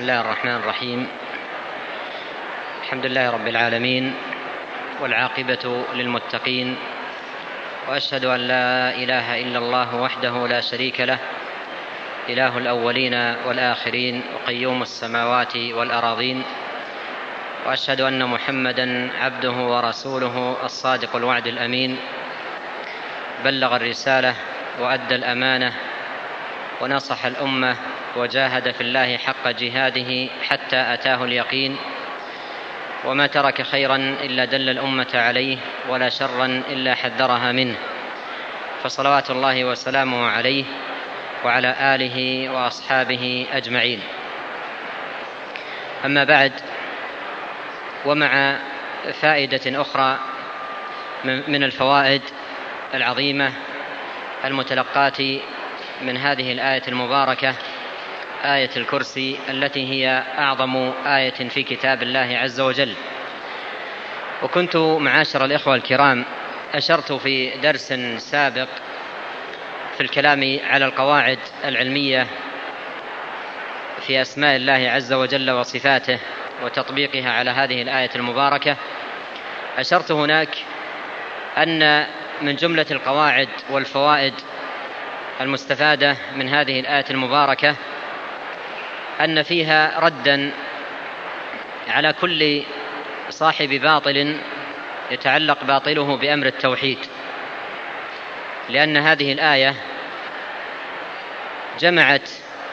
الله الرحمن الرحيم. الحمد لله رب العالمين، والعاقبة للمتقين، وأشهد أن لا إله إلا الله وحده لا شريك له، إله الأولين والآخرين، وقيوم السماوات والأراضين، وأشهد أن محمدا عبده ورسوله الصادق الوعد الأمين، بلغ الرسالة وأدى الأمانة ونصح الأمة وجاهد في الله حق جهاده حتى أتاه اليقين، وما ترك خيرا إلا دل الأمة عليه، ولا شرا إلا حذرها منه، فصلوات الله وسلامه عليه وعلى آله وأصحابه أجمعين. أما بعد، ومع فائدة أخرى من الفوائد العظيمة المتلقاة من هذه الآية المباركة، آية الكرسي، التي هي أعظم آية في كتاب الله عز وجل. وكنت معاشر الإخوة الكرام أشرت في درس سابق في الكلام على القواعد العلمية في أسماء الله عز وجل وصفاته وتطبيقها على هذه الآية المباركة. أشرت هناك أن من جملة القواعد والفوائد المستفادة من هذه الآية المباركة أن فيها ردا على كل صاحب باطل يتعلق باطله بأمر التوحيد، لأن هذه الآية جمعت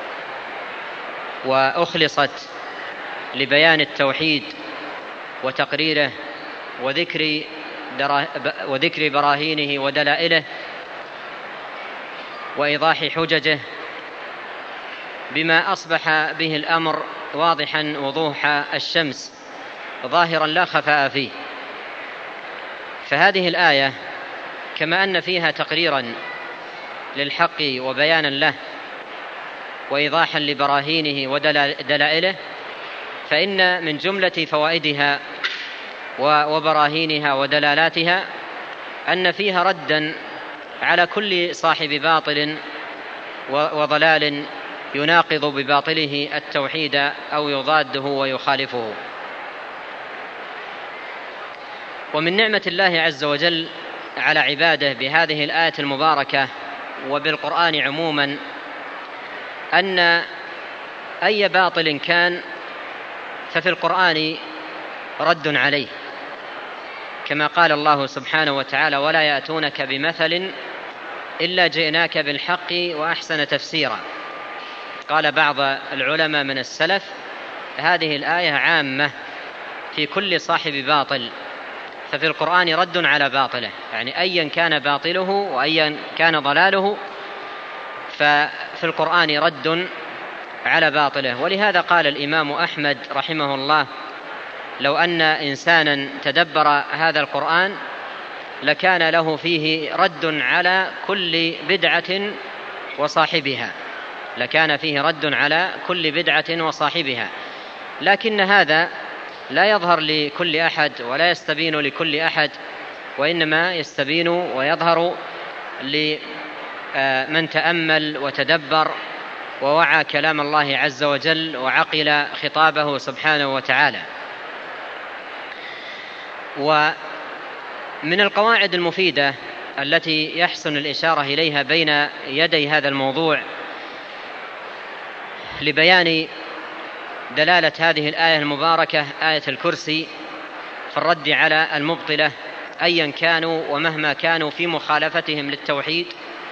وأخلصت لبيان التوحيد وتقريره وذكر براهينه ودلائله وإيضاح حججه، بما أصبح به الأمر واضحا وضوح الشمس، ظاهرا لا خفاء فيه. فهذه الآية كما أن فيها تقريرا للحق وبيانا له وإيضاحا لبراهينه ودلائله، فإن من جملة فوائدها وبراهينها ودلالاتها أن فيها ردا على كل صاحب باطل وضلال يناقض بباطله التوحيد أو يضاده ويخالفه. ومن نعمة الله عز وجل على عباده بهذه الآية المباركة وبالقرآن عموما أن أي باطل كان ففي القرآن رد عليه، كما قال الله سبحانه وتعالى: ولا يأتونك بمثل إلا جئناك بالحق وأحسن تفسيرا. قال بعض العلماء من السلف: هذه الآية عامة في كل صاحب باطل، ففي القرآن رد على باطله، يعني أيا كان باطله وأيا كان ضلاله ففي القرآن رد على باطله. ولهذا قال الإمام أحمد رحمه الله: لو أن إنسانا تدبر هذا القرآن لكان له فيه رد على كل بدعة وصاحبها، لكان فيه رد على كل بدعة وصاحبها. لكن هذا لا يظهر لكل أحد ولا يستبين لكل أحد، وإنما يستبين ويظهر لمن تأمل وتدبر ووعى كلام الله عز وجل وعقل خطابه سبحانه وتعالى. ومن القواعد المفيدة التي يحسن الإشارة إليها بين يدي هذا الموضوع لبيان دلالة هذه الآية المباركة، آية الكرسي، في الرد على المبطلة أيا كانوا ومهما كانوا في مخالفتهم للتوحيد،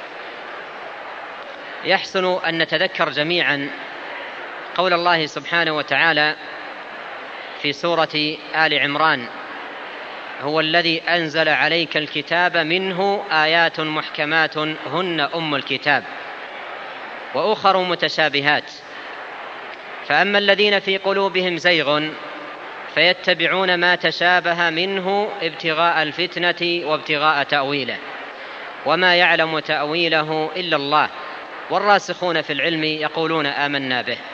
يحسن أن نتذكر جميعا قول الله سبحانه وتعالى في سورة آل عمران: هو الذي أنزل عليك الكتاب منه آيات محكمات هن أم الكتاب وأخر متشابهات، فأما الذين في قلوبهم زيغ فيتبعون ما تشابه منه ابتغاء الفتنة وابتغاء تأويله وما يعلم تأويله إلا الله والراسخون في العلم يقولون آمنا به.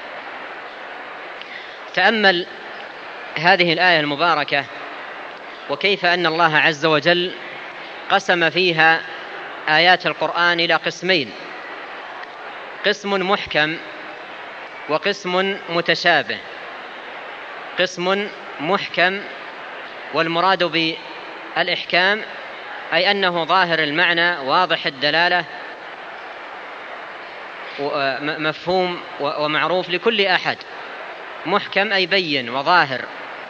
تأمل هذه الآية المباركة وكيف أن الله عز وجل قسم فيها آيات القرآن إلى قسمين: قسم محكم وقسم متشابه، قسم محكم، والمراد بالإحكام أي أنه ظاهر المعنى واضح الدلالة مفهوم ومعروف لكل أحد. محكم أي بين وظاهر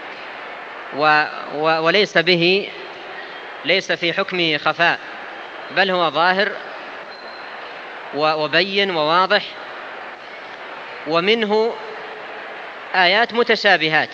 وليس به ليس في حكمه خفاء، بل هو ظاهر وبين وواضح. ومنه آيات متشابهات،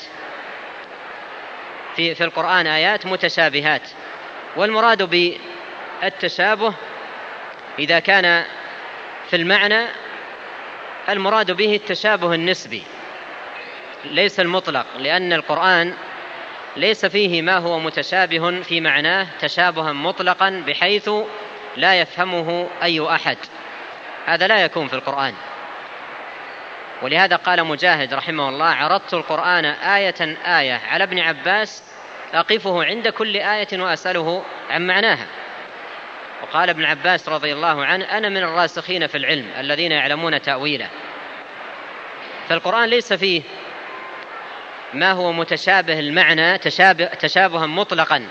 في القرآن آيات متشابهات. والمراد بالتشابه إذا كان في المعنى المراد به التشابه النسبي ليس المطلق، لأن القرآن ليس فيه ما هو متشابه في معناه تشابها مطلقا بحيث لا يفهمه أي أحد، هذا لا يكون في القرآن. ولهذا قال مجاهد رحمه الله: عرضت القرآن آية آية على ابن عباس أقفه عند كل آية وأسأله عن معناها. وقال ابن عباس رضي الله عنه: أنا من الراسخين في العلم الذين يعلمون تأويله. فالقرآن ليس فيه ما هو متشابه المعنى تشابها مطلقا.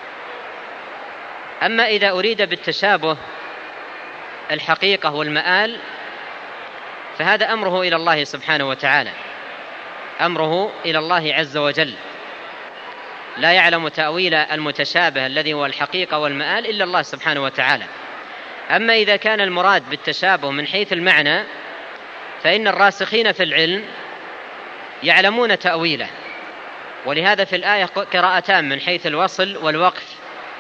أما إذا أريد بالتشابه الحقيقة والمآل فهذا أمره إلى الله سبحانه وتعالى، أمره إلى الله عز وجل، لا يعلم تأويل المتشابه الذي هو الحقيقة والمآل إلا الله سبحانه وتعالى. أما إذا كان المراد بالتشابه من حيث المعنى فإن الراسخين في العلم يعلمون تأويله. ولهذا في الآية قراءتان من حيث الوصل والوقف: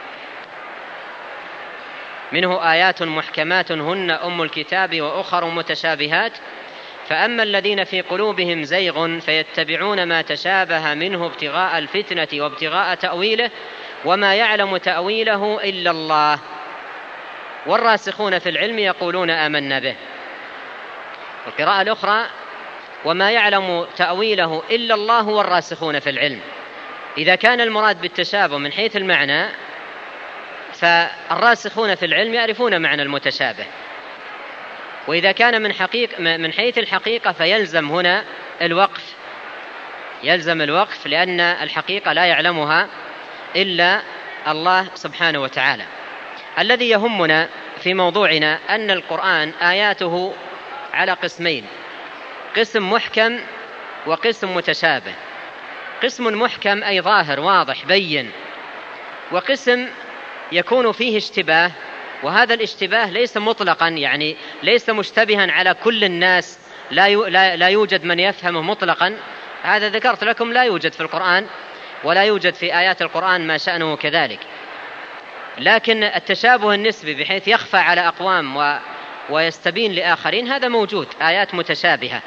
منه آيات محكمات هن أم الكتاب وأخر متشابهات فأما الذين في قلوبهم زيغ فيتبعون ما تشابه منه ابتغاء الفتنة وابتغاء تأويله وما يعلم تأويله إلا الله والراسخون في العلم يقولون آمنا به. القراءة الأخرى: وما يعلم تأويله إلا الله والراسخون في العلم. إذا كان المراد بالتشابه من حيث المعنى فالراسخون في العلم يعرفون معنى المتشابه، وإذا كان من حيث الحقيقة فيلزم هنا الوقف، يلزم الوقف، لأن الحقيقة لا يعلمها إلا الله سبحانه وتعالى. الذي يهمنا في موضوعنا أن القرآن آياته على قسمين: قسم محكم وقسم متشابه. قسم محكم أي ظاهر واضح بين، وقسم يكون فيه اشتباه، وهذا الاشتباه ليس مطلقا، يعني ليس مشتبها على كل الناس، لا يوجد من يفهمه مطلقا. هذا ذكرت لكم لا يوجد في القرآن ولا يوجد في آيات القرآن ما شأنه كذلك. لكن التشابه النسبي بحيث يخفى على أقوام ويستبين لآخرين هذا موجود، آيات متشابهة.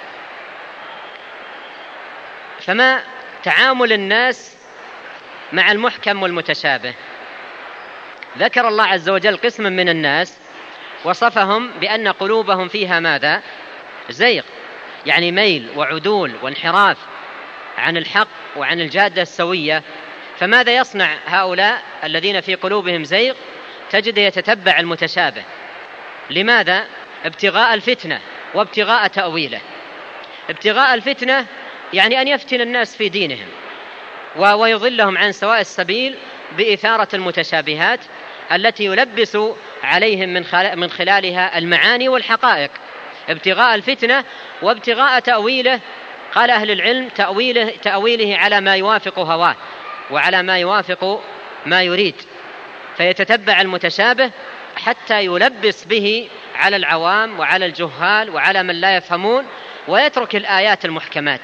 فما تعامل الناس مع المحكم والمتشابه؟ ذكر الله عز وجل قسما من الناس وصفهم بأن قلوبهم فيها ماذا؟ زيغ، يعني ميل وعدول وانحراف عن الحق وعن الجادة السوية. فماذا يصنع هؤلاء الذين في قلوبهم زيغ؟ تجد يتتبع المتشابه. لماذا؟ ابتغاء الفتنة وابتغاء تأويله. ابتغاء الفتنة يعني أن يفتن الناس في دينهم ويضلهم عن سواء السبيل بإثارة المتشابهات التي يلبس عليهم من خلالها المعاني والحقائق. ابتغاء الفتنة وابتغاء تأويله. قال أهل العلم تأويله على ما يوافق هواه وعلى ما يوافق ما يريد، فيتتبع المتشابه حتى يلبس به على العوام وعلى الجهال وعلى من لا يفهمون، ويترك الآيات المحكمات.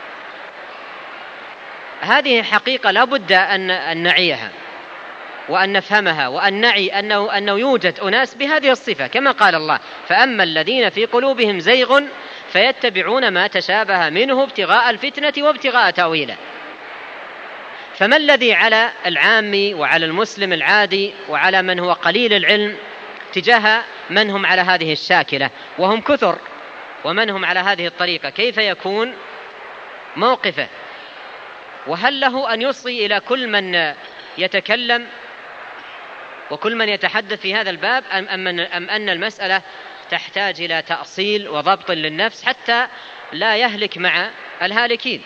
هذه حقيقة لا بد أن نعيها وأن نفهمها، وأن نعي أنه يوجد أناس بهذه الصفة، كما قال الله: فأما الذين في قلوبهم زيغ فيتبعون ما تشابه منه ابتغاء الفتنة وابتغاء تأويله. فما الذي على العام وعلى المسلم العادي وعلى من هو قليل العلم تجاه من هم على هذه الشاكلة وهم كثر، ومن هم على هذه الطريقة؟ كيف يكون موقفه؟ وهل له أن يصغي إلى كل من يتكلم وكل من يتحدث في هذا الباب، أم أن المسألة تحتاج إلى تأصيل وضبط للنفس حتى لا يهلك مع الهالكين،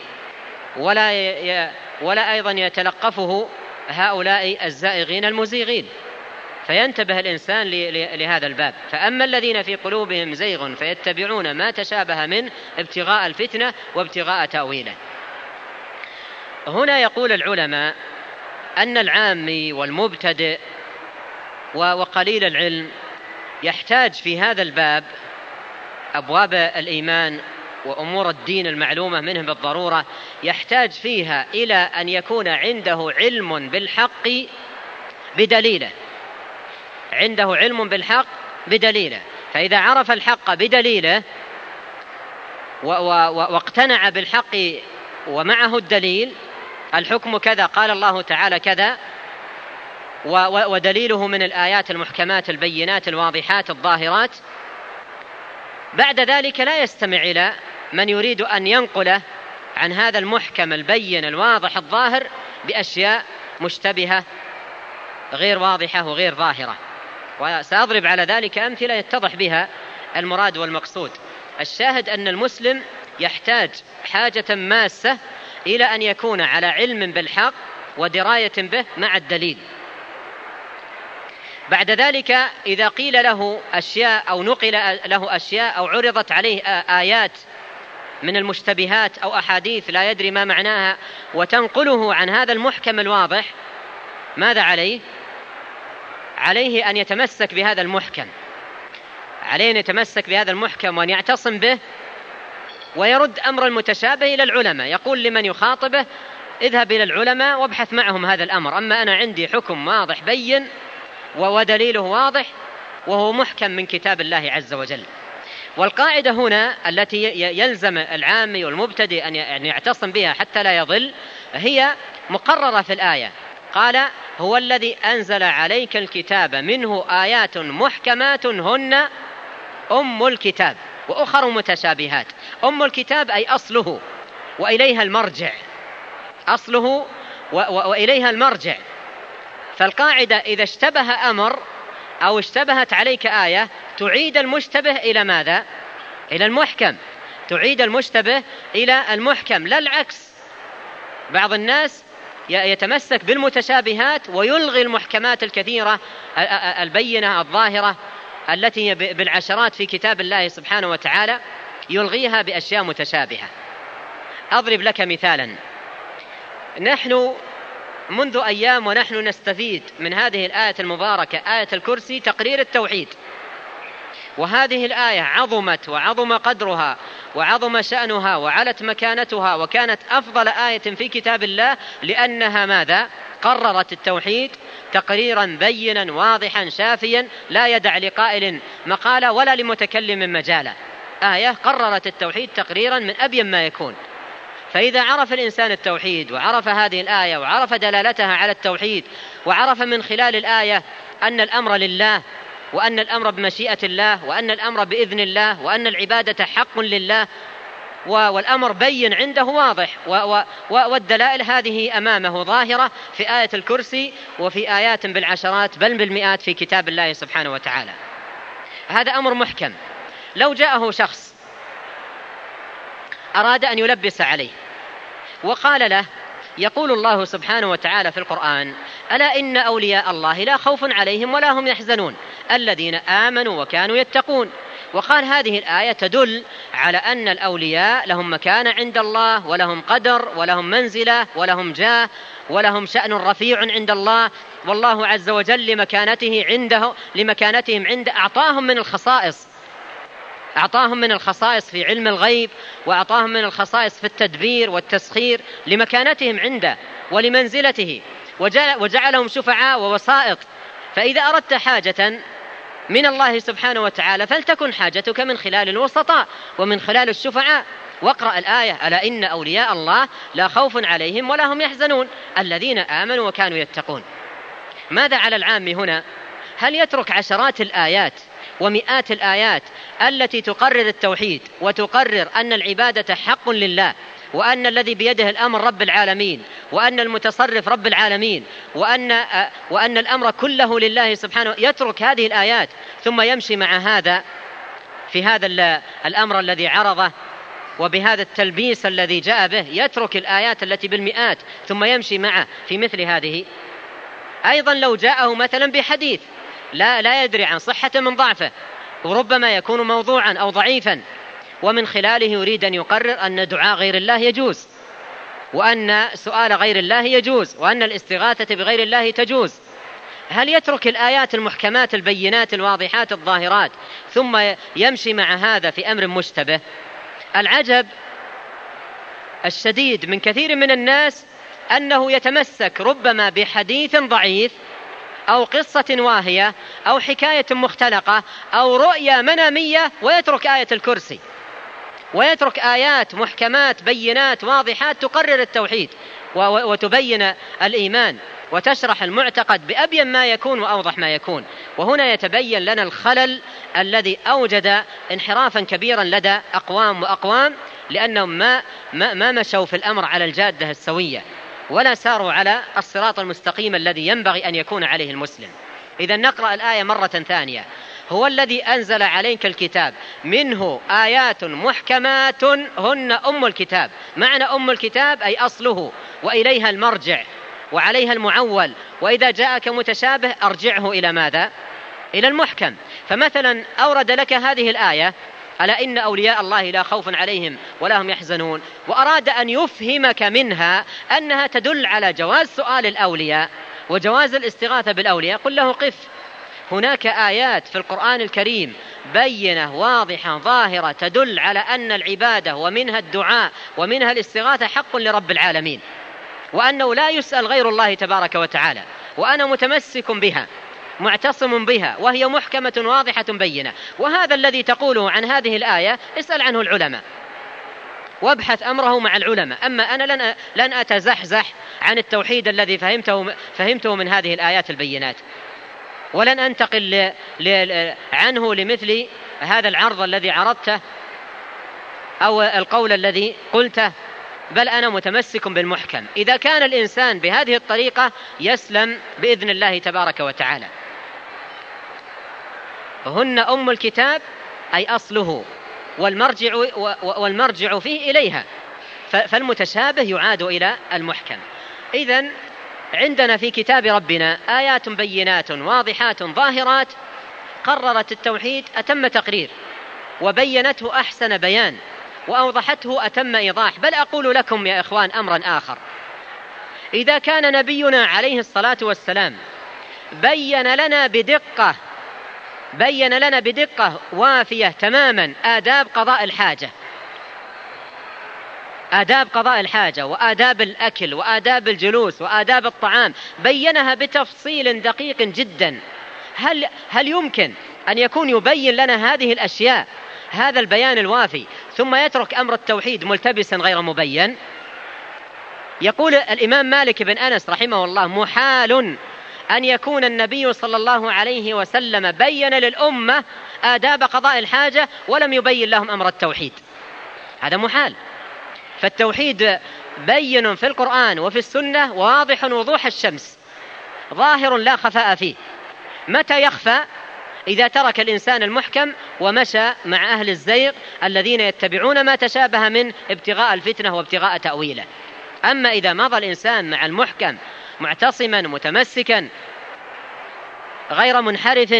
ولا أيضا يتلقفه هؤلاء الزائغين المزيغين، فينتبه الإنسان لهذا الباب. فأما الذين في قلوبهم زيغ فيتبعون ما تشابه منه ابتغاء الفتنة وابتغاء تأويله. هنا يقول العلماء أن العامي والمبتدئ وقليل العلم يحتاج في هذا الباب، أبواب الإيمان وأمور الدين المعلومة منه بالضرورة، يحتاج فيها إلى أن يكون عنده علم بالحق بدليله، عنده علم بالحق بدليله. فإذا عرف الحق بدليله واقتنع بالحق ومعه الدليل، الحكم كذا قال الله تعالى كذا، ودليله من الآيات المحكمات البينات الواضحات الظاهرات، بعد ذلك لا يستمع إلى من يريد أن ينقله عن هذا المحكم البين الواضح الظاهر بأشياء مشتبهة غير واضحة وغير ظاهرة. وسأضرب على ذلك أمثلة يتضح بها المراد والمقصود. الشاهد أن المسلم يحتاج حاجة ماسة إلى أن يكون على علم بالحق ودراية به مع الدليل. بعد ذلك إذا قيل له أشياء أو نقل له أشياء أو عرضت عليه آيات من المشتبهات أو أحاديث لا يدري ما معناها وتنقله عن هذا المحكم الواضح، ماذا عليه؟ عليه أن يتمسك بهذا المحكم، عليه أن يتمسك بهذا المحكم وأن يعتصم به، ويرد أمر المتشابه إلى العلماء. يقول لمن يخاطبه اذهب إلى العلماء وابحث معهم هذا الأمر، أما أنا عندي حكم واضح بين ودليله واضح وهو محكم من كتاب الله عز وجل. والقاعدة هنا التي يلزم العامي والمبتدئ أن يعتصم بها حتى لا يضل هي مقررة في الآية. قال هو الذي أنزل عليك الكتاب منه آيات محكمات هن أم الكتاب وأخر متشابهات. أم الكتاب أي أصله وإليها المرجع، أصله وإليها المرجع. فالقاعدة إذا اشتبه أمر أو اشتبهت عليك آية تعيد المشتبه إلى ماذا؟ إلى المحكم، تعيد المشتبه إلى المحكم، لا العكس. بعض الناس يتمسك بالمتشابهات ويلغي المحكمات الكثيرة البينة الظاهرة التي بالعشرات في كتاب الله سبحانه وتعالى، يلغيها بأشياء متشابهة. أضرب لك مثالا. نحن منذ أيام ونحن نستفيد من هذه الآية المباركة، آية الكرسي، تقرير التوحيد. وهذه الآية عظمت وعظم قدرها وعظم شأنها وعلت مكانتها وكانت أفضل آية في كتاب الله، لأنها ماذا؟ قررت التوحيد تقريرا بينا واضحا شافيا لا يدع لقائل مقالة ولا لمتكلم مجالا. آية قررت التوحيد تقريرا من أبين ما يكون. فإذا عرف الإنسان التوحيد وعرف هذه الآية وعرف دلالتها على التوحيد وعرف من خلال الآية أن الأمر لله وأن الأمر بمشيئة الله وأن الأمر بإذن الله وأن العبادة حق لله والأمر بين عنده واضح والدلائل هذه أمامه ظاهرة في آية الكرسي وفي آيات بالعشرات بل بالمئات في كتاب الله سبحانه وتعالى، هذا أمر محكم. لو جاءه شخص أراد أن يلبس عليه وقال له يقول الله سبحانه وتعالى في القرآن ألا إن أولياء الله لا خوف عليهم ولا هم يحزنون الذين آمنوا وكانوا يتقون، وقال هذه الآية تدل على أن الأولياء لهم مكانة عند الله ولهم قدر ولهم منزلة ولهم جاه ولهم شأن رفيع عند الله، والله عز وجل لمكانتهم عنده أعطاهم من الخصائص، أعطاهم من الخصائص في علم الغيب وأعطاهم من الخصائص في التدبير والتسخير لمكانتهم عنده ولمنزلته، وجعلهم شفعاء ووسائط. فإذا أردت حاجة من الله سبحانه وتعالى فلتكن حاجتك من خلال الوسطاء ومن خلال الشفعاء، واقرأ الآية ألا إن أولياء الله لا خوف عليهم ولا هم يحزنون الذين آمنوا وكانوا يتقون. ماذا على العام هنا؟ هل يترك عشرات الآيات ومئات الآيات التي تقرر التوحيد وتقرر أن العبادة حق لله وأن الذي بيده الأمر رب العالمين وأن المتصرف رب العالمين وأن الأمر كله لله سبحانه، يترك هذه الآيات ثم يمشي مع هذا في هذا الأمر الذي عرضه وبهذا التلبيس الذي جاء به، يترك الآيات التي بالمئات ثم يمشي معه في مثل هذه. أيضا لو جاءه مثلا بحديث لا يدري عن صحة من ضعفه، وربما يكون موضوعا أو ضعيفا، ومن خلاله يريد أن يقرر أن دعاء غير الله يجوز، وأن سؤال غير الله يجوز، وأن الاستغاثة بغير الله تجوز، هل يترك الآيات المحكمات البينات الواضحات الظاهرات ثم يمشي مع هذا في أمر مشتبه؟ العجب الشديد من كثير من الناس أنه يتمسك ربما بحديث ضعيف أو قصة واهية أو حكاية مختلقة أو رؤية منامية، ويترك آية الكرسي، ويترك آيات محكمات بينات واضحات تقرر التوحيد وتبين الإيمان وتشرح المعتقد بأبين ما يكون وأوضح ما يكون. وهنا يتبين لنا الخلل الذي أوجد انحرافا كبيرا لدى أقوام وأقوام، لأنهم ما مشوا في الأمر على الجادة السوية، ولا ساروا على الصراط المستقيم الذي ينبغي أن يكون عليه المسلم. إذا نقرأ الآية مرة ثانية: هو الذي أنزل عليك الكتاب منه آيات محكمات هن أم الكتاب. معنى أم الكتاب أي أصله، وإليها المرجع وعليها المعول، وإذا جاءك متشابه أرجعه إلى ماذا؟ إلى المحكم. فمثلا أورد لك هذه الآية: ألا إن أولياء الله لا خوف عليهم ولا هم يحزنون، وأراد أن يفهمك منها أنها تدل على جواز سؤال الأولياء وجواز الاستغاثة بالأولياء. قل له قف، هناك آيات في القرآن الكريم بينة واضحة ظاهرة تدل على أن العبادة ومنها الدعاء ومنها الاستغاثة حق لرب العالمين، وأنه لا يسأل غير الله تبارك وتعالى، وأنا متمسك بها معتصم بها، وهي محكمة واضحة بينة. وهذا الذي تقوله عن هذه الآية اسأل عنه العلماء وابحث أمره مع العلماء. أما أنا لن أتزحزح عن التوحيد الذي فهمته من هذه الآيات البينات، ولن أنتقل عنه لمثل هذا العرض الذي عرضته أو القول الذي قلته، بل أنا متمسك بالمحكم. إذا كان الإنسان بهذه الطريقة يسلم بإذن الله تبارك وتعالى. هن أم الكتاب أي أصله، والمرجع فيه إليها، فالمتشابه يعاد إلى المحكم. إذن عندنا في كتاب ربنا آيات بينات واضحات ظاهرات قررت التوحيد أتم تقرير، وبينته أحسن بيان، وأوضحته أتم إيضاح. بل أقول لكم يا إخوان أمرا آخر: إذا كان نبينا عليه الصلاة والسلام بين لنا بدقة وافية تماما آداب قضاء الحاجة وآداب الأكل وآداب الجلوس وآداب الطعام، بينها بتفصيل دقيق جدا، هل يمكن أن يكون يبين لنا هذه الأشياء هذا البيان الوافي ثم يترك أمر التوحيد ملتبسا غير مبين؟ يقول الإمام مالك بن أنس رحمه الله: محال أن يكون النبي صلى الله عليه وسلم بين للأمة آداب قضاء الحاجة ولم يبين لهم أمر التوحيد، هذا محال. فالتوحيد بين في القرآن وفي السنة واضح وضوح الشمس، ظاهر لا خفاء فيه. متى يخفى؟ إذا ترك الإنسان المحكم ومشى مع أهل الزيغ الذين يتبعون ما تشابه من ابتغاء الفتنة وابتغاء تأويله. أما إذا مضى الإنسان مع المحكم معتصما متمسكا غير منحرف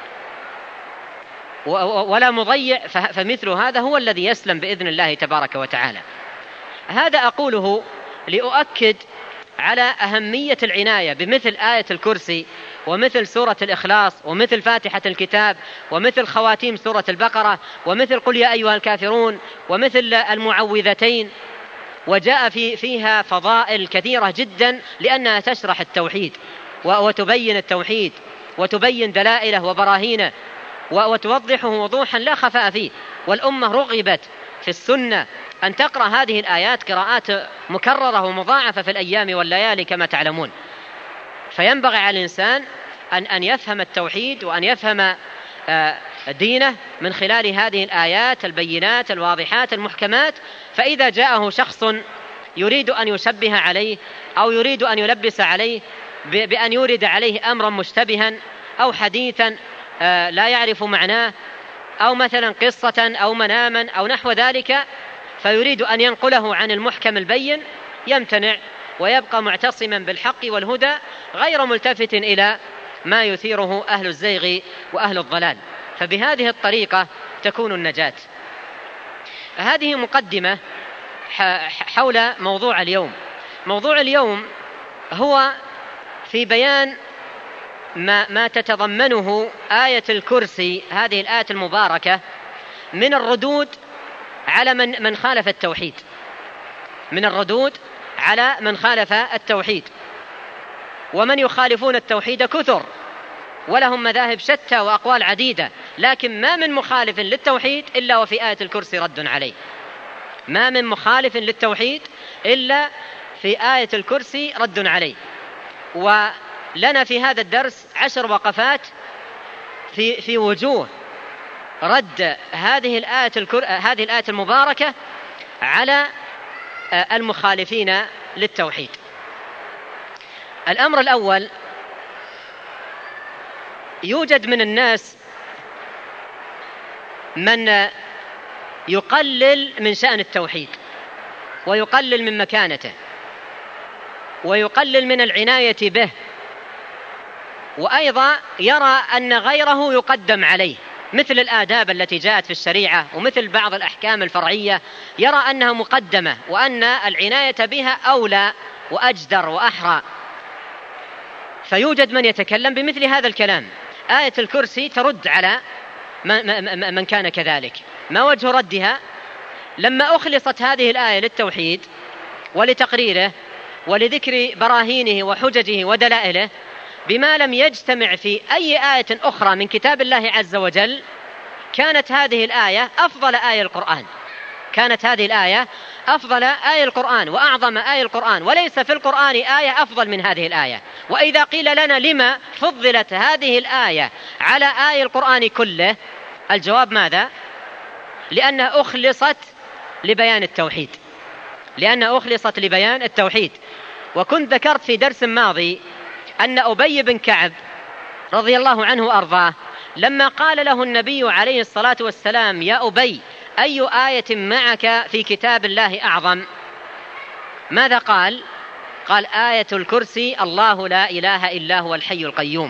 ولا مضيع، فمثل هذا هو الذي يسلم بإذن الله تبارك وتعالى. هذا أقوله لأؤكد على أهمية العناية بمثل آية الكرسي ومثل سورة الإخلاص ومثل فاتحة الكتاب ومثل خواتيم سورة البقرة ومثل قل يا أيها الكافرون ومثل المعوذتين. وجاء فيها فضائل كثيرة جدا، لأنها تشرح التوحيد وتبين التوحيد وتبين دلائله وبراهينه وتوضحه وضوحا لا خفاء فيه. والأمة رغبت في السنة أن تقرأ هذه الآيات قراءات مكررة ومضاعفة في الأيام والليالي كما تعلمون. فينبغي على الإنسان أن يفهم التوحيد وأن يفهم دينه من خلال هذه الآيات البينات الواضحات المحكمات. فإذا جاءه شخص يريد أن يشبه عليه أو يريد أن يلبس عليه بأن يورد عليه أمرا مشتبها أو حديثا لا يعرف معناه أو مثلا قصة أو مناما أو نحو ذلك، فيريد أن ينقله عن المحكم البين، يمتنع ويبقى معتصما بالحق والهدى غير ملتفت إلى ما يثيره أهل الزيغ وأهل الضلال. فبهذه الطريقة تكون النجاة. هذه مقدمة حول موضوع اليوم. موضوع اليوم هو في بيان ما تتضمنه آية الكرسي، هذه الآية المباركة، من الردود على من خالف التوحيد، من الردود على من خالف التوحيد. ومن يخالفون التوحيد كثر ولهم مذاهب شتى وأقوال عديدة، لكن ما من مخالف للتوحيد إلا وفي آية الكرسي رد عليه. ما من مخالف للتوحيد إلا في آية الكرسي رد عليه. ولنا في هذا الدرس 10 وقفات في وجوه رد هذه الآية المباركة على المخالفين للتوحيد. الأمر الأول: يوجد من الناس من يقلل من شأن التوحيد، ويقلل من مكانته، ويقلل من العناية به، وأيضا يرى أن غيره يقدم عليه، مثل الآداب التي جاءت في الشريعة ومثل بعض الأحكام الفرعية، يرى أنها مقدمة وأن العناية بها أولى وأجدر وأحرى. فيوجد من يتكلم بمثل هذا الكلام. آية الكرسي ترد على من كان كذلك. ما وجه ردها؟ لما أخلصت هذه الآية للتوحيد ولتقريره ولذكر براهينه وحججه ودلائله بما لم يجتمع في أي آية أخرى من كتاب الله عز وجل، كانت هذه الآية أفضل آية القرآن، كانت هذه الآية أفضل آية القرآن وأعظم آية القرآن، وليس في القرآن آية أفضل من هذه الآية. وإذا قيل لنا لما فضلت هذه الآية على آية القرآن كله، الجواب ماذا؟ لأنها أخلصت لبيان التوحيد، لأنها أخلصت لبيان التوحيد. وكنت ذكرت في درس ماضي أن أبي بن كعب رضي الله عنه وأرضاه لما قال له النبي عليه الصلاة والسلام: يا أبي، أي آية معك في كتاب الله أعظم؟ ماذا قال؟ قال: آية الكرسي، الله لا إله إلا هو الحي القيوم.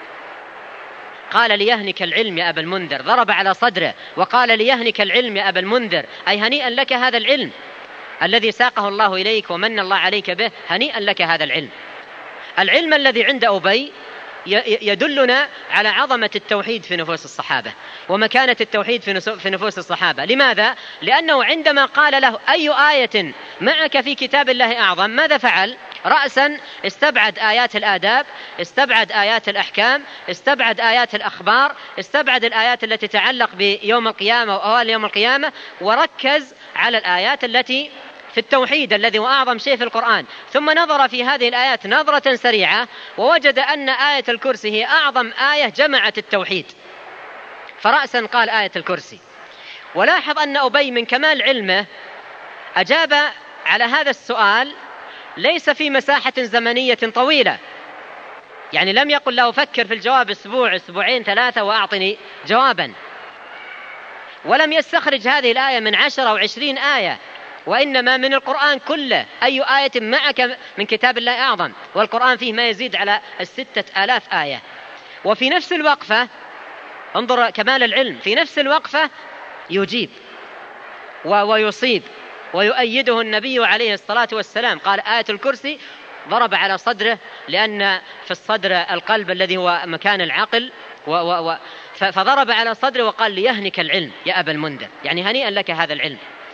قال: ليهنك العلم يا أبا المنذر، ضرب على صدره وقال: ليهنك العلم يا أبا المنذر، أي هنيئا لك هذا العلم الذي ساقه الله إليك ومن الله عليك به، هنيئا لك هذا العلم. العلم الذي عند أبي يدلنا على عظمة التوحيد في نفوس الصحابة ومكانة التوحيد في نفوس الصحابة. لماذا؟ لأنه عندما قال له: أي آية معك في كتاب الله أعظم، ماذا فعل؟ رأسا استبعد آيات الآداب، استبعد آيات الأحكام، استبعد آيات الأخبار، استبعد الآيات التي تتعلق بيوم القيامة وأوائل يوم القيامة، وركز على الآيات التي في التوحيد الذي هو أعظم شيء في القرآن. ثم نظر في هذه الآيات نظرة سريعة ووجد أن آية الكرسي هي أعظم آية جمعت التوحيد، فرأسا قال آية الكرسي. ولاحظ أن أبي من كمال علمه أجاب على هذا السؤال ليس في مساحة زمنية طويلة، يعني لم يقل له فكر في الجواب أسبوع، أسبوعين، 3 وأعطني جوابا، ولم يستخرج هذه الآية من 10 أو 20 آية، وإنما من القرآن كله: أي آية معك من كتاب الله أعظم. والقرآن فيه ما يزيد على 6000 آية. وفي نفس الوقفة، انظر كمال العلم، في نفس الوقفة يجيب ويصيب ويؤيده النبي عليه الصلاة والسلام. قال: آية الكرسي، ضرب على صدره، لأن في الصدر القلب الذي هو مكان العقل، فضرب على صدره وقال: ليهنك العلم يا أبا المنذر، يعني هنيئا لك هذا العلم.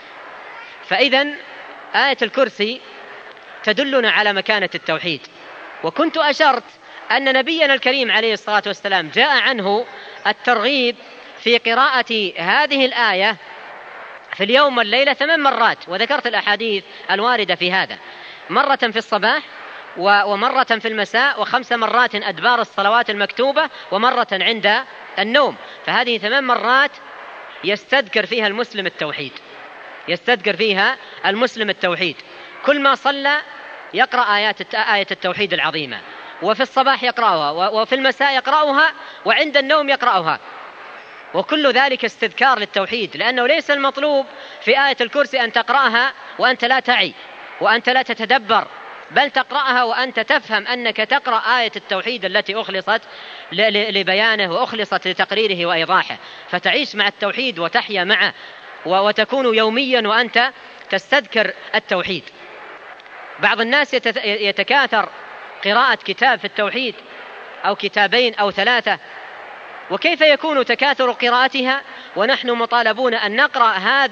فإذن آية الكرسي تدلنا على مكانة التوحيد. وكنت أشرت أن نبينا الكريم عليه الصلاة والسلام جاء عنه الترغيب في قراءة هذه الآية في اليوم والليلة 8 مرات، وذكرت الأحاديث الواردة في هذا: مرة في الصباح، ومرة في المساء، و5 مرات أدبار الصلوات المكتوبة، ومرة عند النوم. فهذه 8 مرات يستذكر فيها المسلم التوحيد، يستذكر فيها المسلم التوحيد. كل ما صلى يقرأ آية التوحيد العظيمة، وفي الصباح يقرأها، وفي المساء يقرأها، وعند النوم يقرأها. وكل ذلك استذكار للتوحيد، لأنه ليس المطلوب في آية الكرسي أن تقرأها وأنت لا تعي وأنت لا تتدبر، بل تقرأها وأنت تفهم أنك تقرأ آية التوحيد التي أخلصت لبيانه وأخلصت لتقريره وإيضاحه، فتعيش مع التوحيد وتحيا معه وتكون يوميا وأنت تستذكر التوحيد. بعض الناس يتكاثر قراءة كتاب في التوحيد أو كتابين أو 3، وكيف يكون تكاثر قراءتها ونحن مطالبون أن نقرأ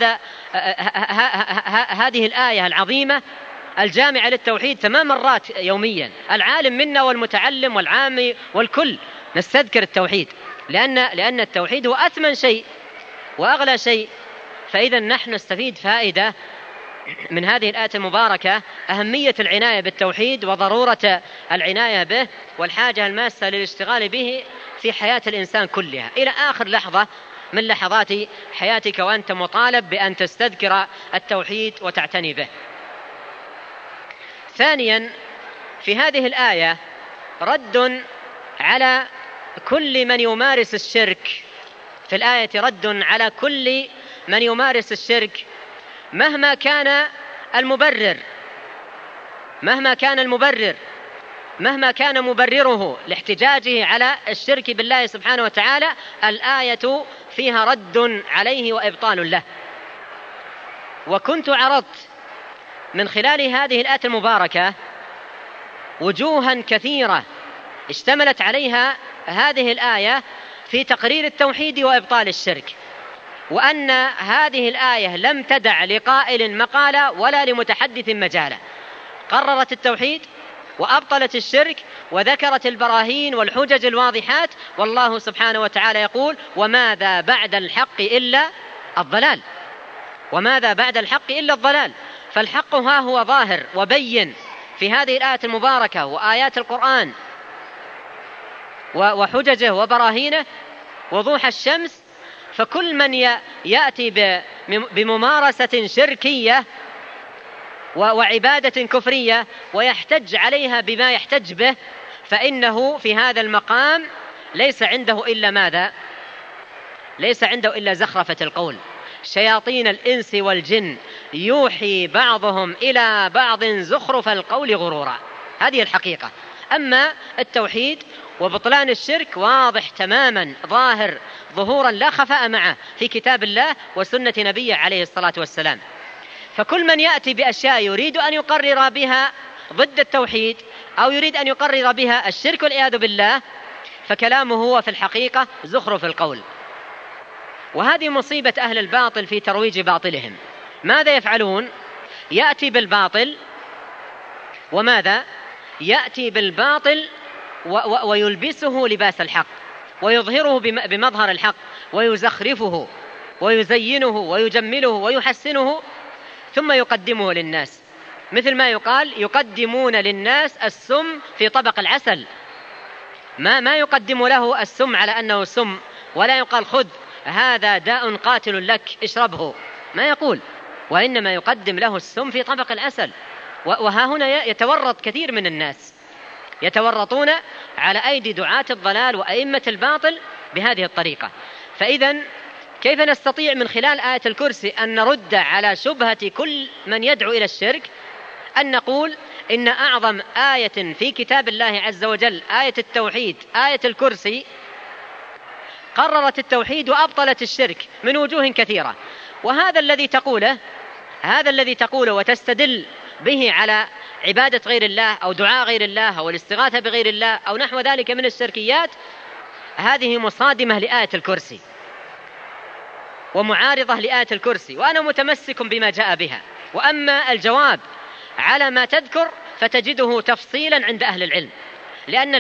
هذه الآية العظيمة الجامعة للتوحيد 8 مرات يوميا، العالم منا والمتعلم والعامي والكل نستذكر التوحيد، لأن التوحيد هو أثمن شيء وأغلى شيء. فإذا نحن نستفيد فائدة من هذه الآية المباركة، أهمية العناية بالتوحيد وضرورة العناية به والحاجة الماسة للاشتغال به في حياة الإنسان كلها إلى آخر لحظة من لحظات حياتك، وأنت مطالب بأن تستذكر التوحيد وتعتني به. ثانيا، في هذه الآية رد على كل من يمارس الشرك، في الآية رد على كل من يمارس الشرك مهما كان المبرر، مهما كان مبرره لاحتجاجه على الشرك بالله سبحانه وتعالى، الآية فيها رد عليه وإبطال له. وكنت عرضت من خلال هذه الآية المباركة وجوها كثيرة اشتملت عليها هذه الآية في تقرير التوحيد وإبطال الشرك، وأن هذه الآية لم تدع لقائل مقالة ولا لمتحدث مجالة، قررت التوحيد وأبطلت الشرك وذكرت البراهين والحجج الواضحات، والله سبحانه وتعالى يقول: وماذا بعد الحق إلا الضلال، وماذا بعد الحق إلا الضلال. فالحق ها هو ظاهر وبين في هذه الآية المباركة وآيات القرآن وحججه وبراهينه وضوح الشمس، فكل من يأتي بممارسة شركية وعبادة كفرية ويحتج عليها بما يحتج به، فإنه في هذا المقام ليس عنده إلا ماذا؟ ليس عنده إلا زخرفة القول. شياطين الإنس والجن يوحي بعضهم إلى بعض زخرف القول غرورا، هذه الحقيقة. أما التوحيد وبطلان الشرك واضح تماما، ظاهر ظهورا لا خفاء معه في كتاب الله وسنة نبيه عليه الصلاة والسلام. فكل من يأتي بأشياء يريد أن يقرر بها ضد التوحيد أو يريد أن يقرر بها الشرك والعياذ بالله، فكلامه هو في الحقيقة زخرف القول. وهذه مصيبة أهل الباطل في ترويج باطلهم. ماذا يفعلون؟ يأتي بالباطل، وماذا؟ يأتي بالباطل ويلبسه لباس الحق ويظهره بمظهر الحق ويزخرفه ويزينه ويجمله ويحسنه، ثم يقدمه للناس، مثل ما يقال: يقدمون للناس السم في طبق العسل. ما يقدم له السم على أنه سم، ولا يقال: خذ هذا داء قاتل لك اشربه، ما يقول، وإنما يقدم له السم في طبق العسل. وها هنا يتورط كثير من الناس، يتورطون على أيدي دعاة الضلال وأئمة الباطل بهذه الطريقة. فإذا كيف نستطيع من خلال آية الكرسي أن نرد على شبهة كل من يدعو إلى الشرك؟ أن نقول إن أعظم آية في كتاب الله عز وجل آية التوحيد، آية الكرسي، قررت التوحيد وأبطلت الشرك من وجوه كثيرة. وهذا الذي تقوله وتستدل به على عبادة غير الله أو دعاء غير الله أو الاستغاثة بغير الله أو نحو ذلك من الشركيات، هذه مصادمة لآية الكرسي ومعارضة لآية الكرسي، وأنا متمسك بما جاء بها. وأما الجواب على ما تذكر فتجده تفصيلا عند أهل العلم، لأن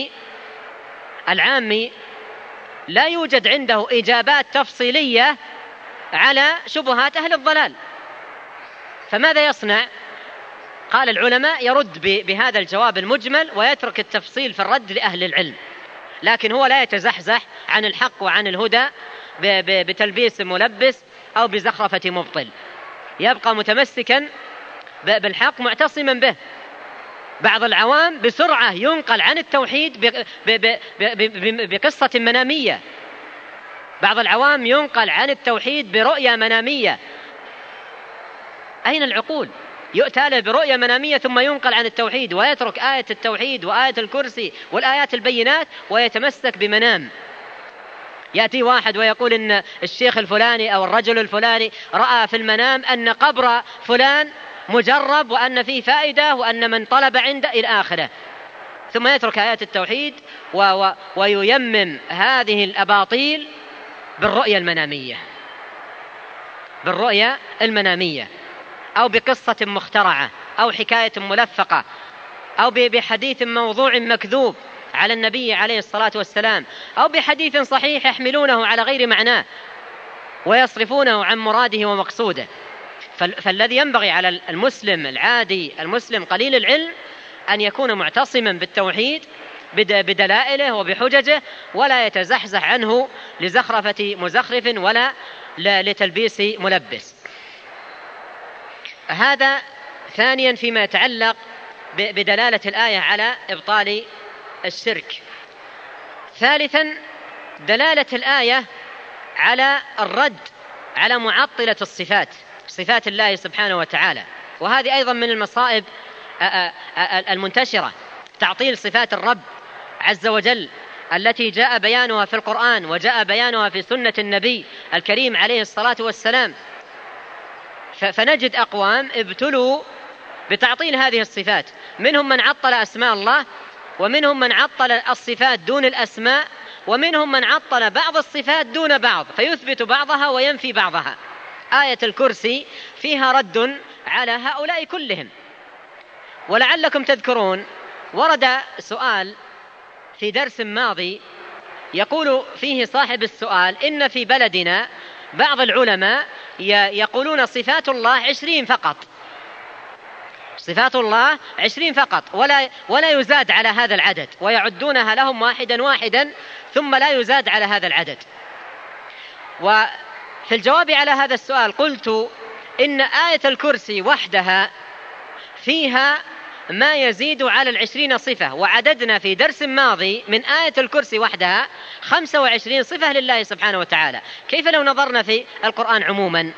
العامي لا يوجد عنده إجابات تفصيلية على شبهات أهل الضلال، فماذا يصنع؟ قال العلماء: يرد بهذا الجواب المجمل ويترك التفصيل في الرد لأهل العلم، لكن هو لا يتزحزح عن الحق وعن الهدى بتلبيس ملبس أو بزخرفة مبطل، يبقى متمسكا بالحق معتصما به. بعض العوام بسرعة ينقل عن التوحيد بقصة منامية، بعض العوام ينقل عن التوحيد برؤية منامية. أين العقول؟ يؤتى له برؤية منامية ثم ينقل عن التوحيد، ويترك آية التوحيد وآية الكرسي والآيات البينات ويتمسك بمنام. يأتي واحد ويقول إن الشيخ الفلاني أو الرجل الفلاني رأى في المنام أن قبر فلان مجرب وأن فيه فائدة وأن من طلب عنده إلى آخره، ثم يترك آيات التوحيد وييمم هذه الأباطيل بالرؤية المنامية أو بقصة مخترعة أو حكاية ملفقة أو بحديث موضوع مكذوب على النبي عليه الصلاة والسلام، أو بحديث صحيح يحملونه على غير معناه ويصرفونه عن مراده ومقصوده. فالذي ينبغي على المسلم العادي، المسلم قليل العلم، أن يكون معتصما بالتوحيد بدلائله وبحججه، ولا يتزحزح عنه لزخرفة مزخرف ولا لتلبيس ملبس. هذا ثانيا فيما يتعلق بدلالة الآية على إبطال الشرك. ثالثا دلالة الآية على الرد على معطلة صفات الله سبحانه وتعالى، وهذه أيضا من المصائب المنتشرة، تعطيل صفات الرب عز وجل التي جاء بيانها في القرآن وجاء بيانها في سنة النبي الكريم عليه الصلاة والسلام. فنجد أقوام ابتلوا بتعطيل هذه الصفات، منهم من عطل أسماء الله، ومنهم من عطل الصفات دون الأسماء، ومنهم من عطل بعض الصفات دون بعض فيثبت بعضها وينفي بعضها. آية الكرسي فيها رد على هؤلاء كلهم. ولعلكم تذكرون ورد سؤال في درس ماضي يقول فيه صاحب السؤال إن في بلدنا بعض العلماء يقولون صفات الله 20 فقط، صفات الله 20 فقط ولا يزاد على هذا العدد، ويعدونها لهم واحدا واحدا ثم لا يزاد على هذا العدد. وفي الجواب على هذا السؤال قلت إن آية الكرسي وحدها فيها ما يزيد على 20 صفة، وعددنا في درس ماضي من آية الكرسي وحدها 25 صفة لله سبحانه وتعالى. كيف لو نظرنا في القرآن عموما؟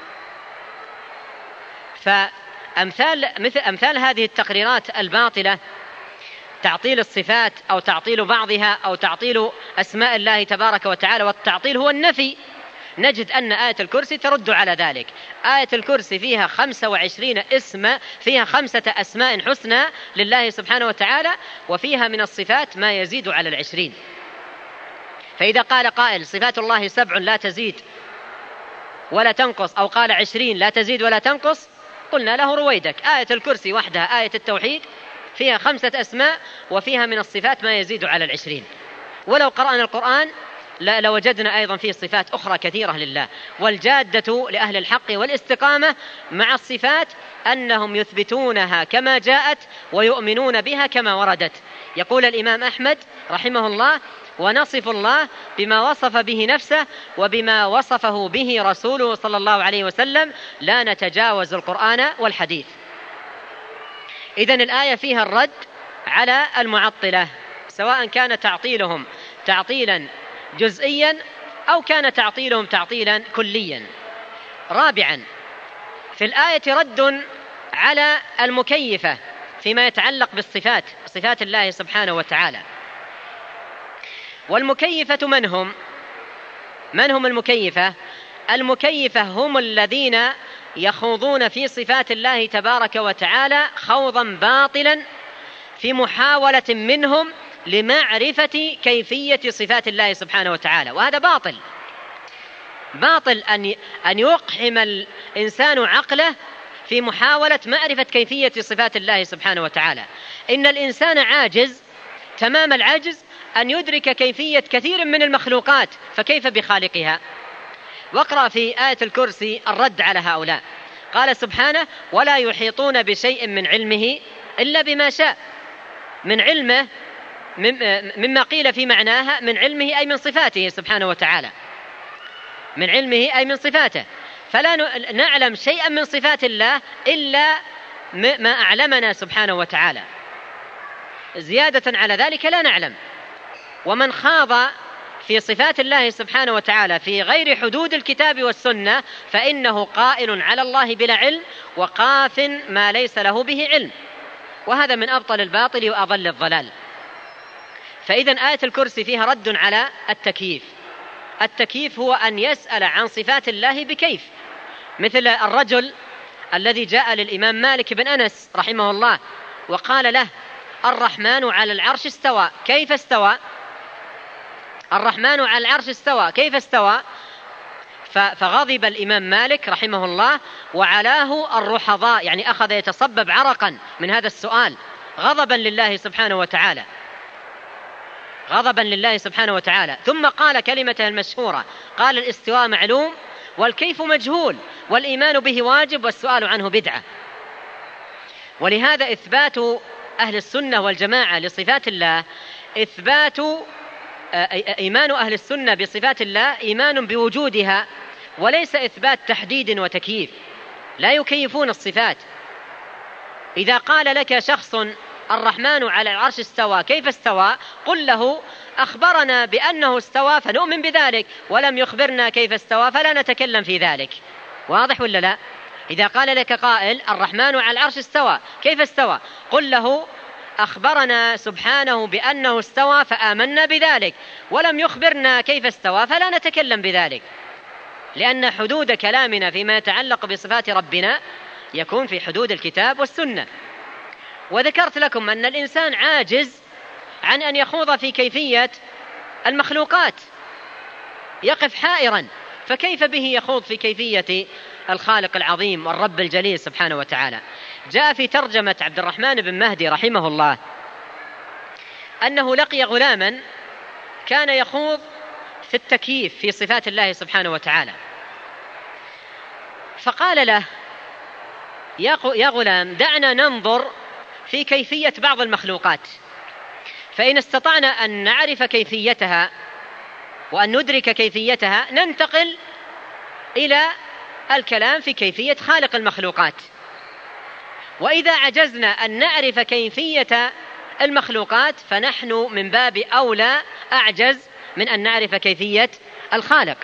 أمثال هذه التقريرات الباطلة، تعطيل الصفات أو تعطيل بعضها أو تعطيل أسماء الله تبارك وتعالى، والتعطيل هو النفي، نجد أن آية الكرسي ترد على ذلك. آية الكرسي فيها 25 اسم، فيها 5 أسماء حسنى لله سبحانه وتعالى، وفيها من الصفات ما يزيد على 20. فإذا قال قائل صفات الله 7 لا تزيد ولا تنقص، أو قال 20 لا تزيد ولا تنقص، قلنا له رويدك، آية الكرسي وحدها آية التوحيد فيها 5 أسماء وفيها من الصفات ما يزيد على 20. ولو قرأنا القرآن لوجدنا أيضا فيه صفات أخرى كثيرة لله. والجادة لأهل الحق والاستقامة مع الصفات أنهم يثبتونها كما جاءت ويؤمنون بها كما وردت. يقول الإمام أحمد رحمه الله: ونصف الله بما وصف به نفسه وبما وصفه به رسوله صلى الله عليه وسلم، لا نتجاوز القرآن والحديث. إذن الآية فيها الرد على المعطلة، سواء كان تعطيلهم تعطيلا جزئيا أو كان تعطيلهم تعطيلا كليا. رابعا في الآية رد على المكيفة فيما يتعلق بالصفات، صفات الله سبحانه وتعالى. والمكيفة من هم المكيفة؟ المكيفة هم الذين يخوضون في صفات الله تبارك وتعالى خوضا باطلا في محاولة منهم لمعرفة كيفية صفات الله سبحانه وتعالى، وهذا باطل أن يقحم الإنسان عقله في محاولة معرفة كيفية صفات الله سبحانه وتعالى. إن الإنسان عاجز تمام العجز أن يدرك كيفية كثير من المخلوقات، فكيف بخالقها؟ واقرأ في آية الكرسي الرد على هؤلاء. قال سبحانه: ولا يحيطون بشيء من علمه إلا بما شاء. من علمه مما قيل في معناها من علمه أي من صفاته سبحانه وتعالى، من علمه أي من صفاته، فلا نعلم شيئا من صفات الله إلا ما أعلمنا سبحانه وتعالى، زيادة على ذلك لا نعلم. ومن خاض في صفات الله سبحانه وتعالى في غير حدود الكتاب والسنة فإنه قائل على الله بلا علم وقاف ما ليس له به علم، وهذا من أبطل الباطل وأضل الضلال. فإذا آية الكرسي فيها رد على التكييف. التكييف هو أن يسأل عن صفات الله بكيف، مثل الرجل الذي جاء للإمام مالك بن أنس رحمه الله وقال له: الرحمن على العرش استوى، كيف استوى؟ الرحمن على العرش استوى، كيف استوى؟ فغضب الإمام مالك رحمه الله وعلاه الرحضاء، يعني أخذ يتصبب عرقا من هذا السؤال غضبا لله سبحانه وتعالى، غضبا لله سبحانه وتعالى. ثم قال كلمته المشهورة، قال: الاستواء معلوم والكيف مجهول والإيمان به واجب والسؤال عنه بدعة. ولهذا إثبات أهل السنة والجماعة لصفات الله إيمان أهل السنة بصفات الله إيمان بوجودها، وليس إثبات تحديد وتكييف، لا يكيفون الصفات. إذا قال لك شخص: الرحمن على العرش استوى، كيف استوى؟ قل له: أخبرنا بأنه استوى فنؤمن بذلك، ولم يخبرنا كيف استوى فلا نتكلم في ذلك. واضح ولا لا؟ إذا قال لك قائل: الرحمن على العرش استوى، كيف استوى؟ قل له: أخبرنا سبحانه بأنه استوى فآمنا بذلك، ولم يخبرنا كيف استوى فلا نتكلم بذلك، لأن حدود كلامنا فيما يتعلق بصفات ربنا يكون في حدود الكتاب والسنة. وذكرت لكم أن الإنسان عاجز عن أن يخوض في كيفية المخلوقات، يقف حائرا، فكيف به يخوض في كيفية الخالق العظيم والرب الجليل سبحانه وتعالى. جاء في ترجمة عبد الرحمن بن مهدي رحمه الله أنه لقي غلاما كان يخوض في التكييف في صفات الله سبحانه وتعالى، فقال له: يا غلام، دعنا ننظر في كيفية بعض المخلوقات، فإن استطعنا أن نعرف كيفيتها وأن ندرك كيفيتها ننتقل إلى الكلام في كيفية خالق المخلوقات، وإذا عجزنا أن نعرف كيفية المخلوقات فنحن من باب أولى أعجز من أن نعرف كيفية الخالق.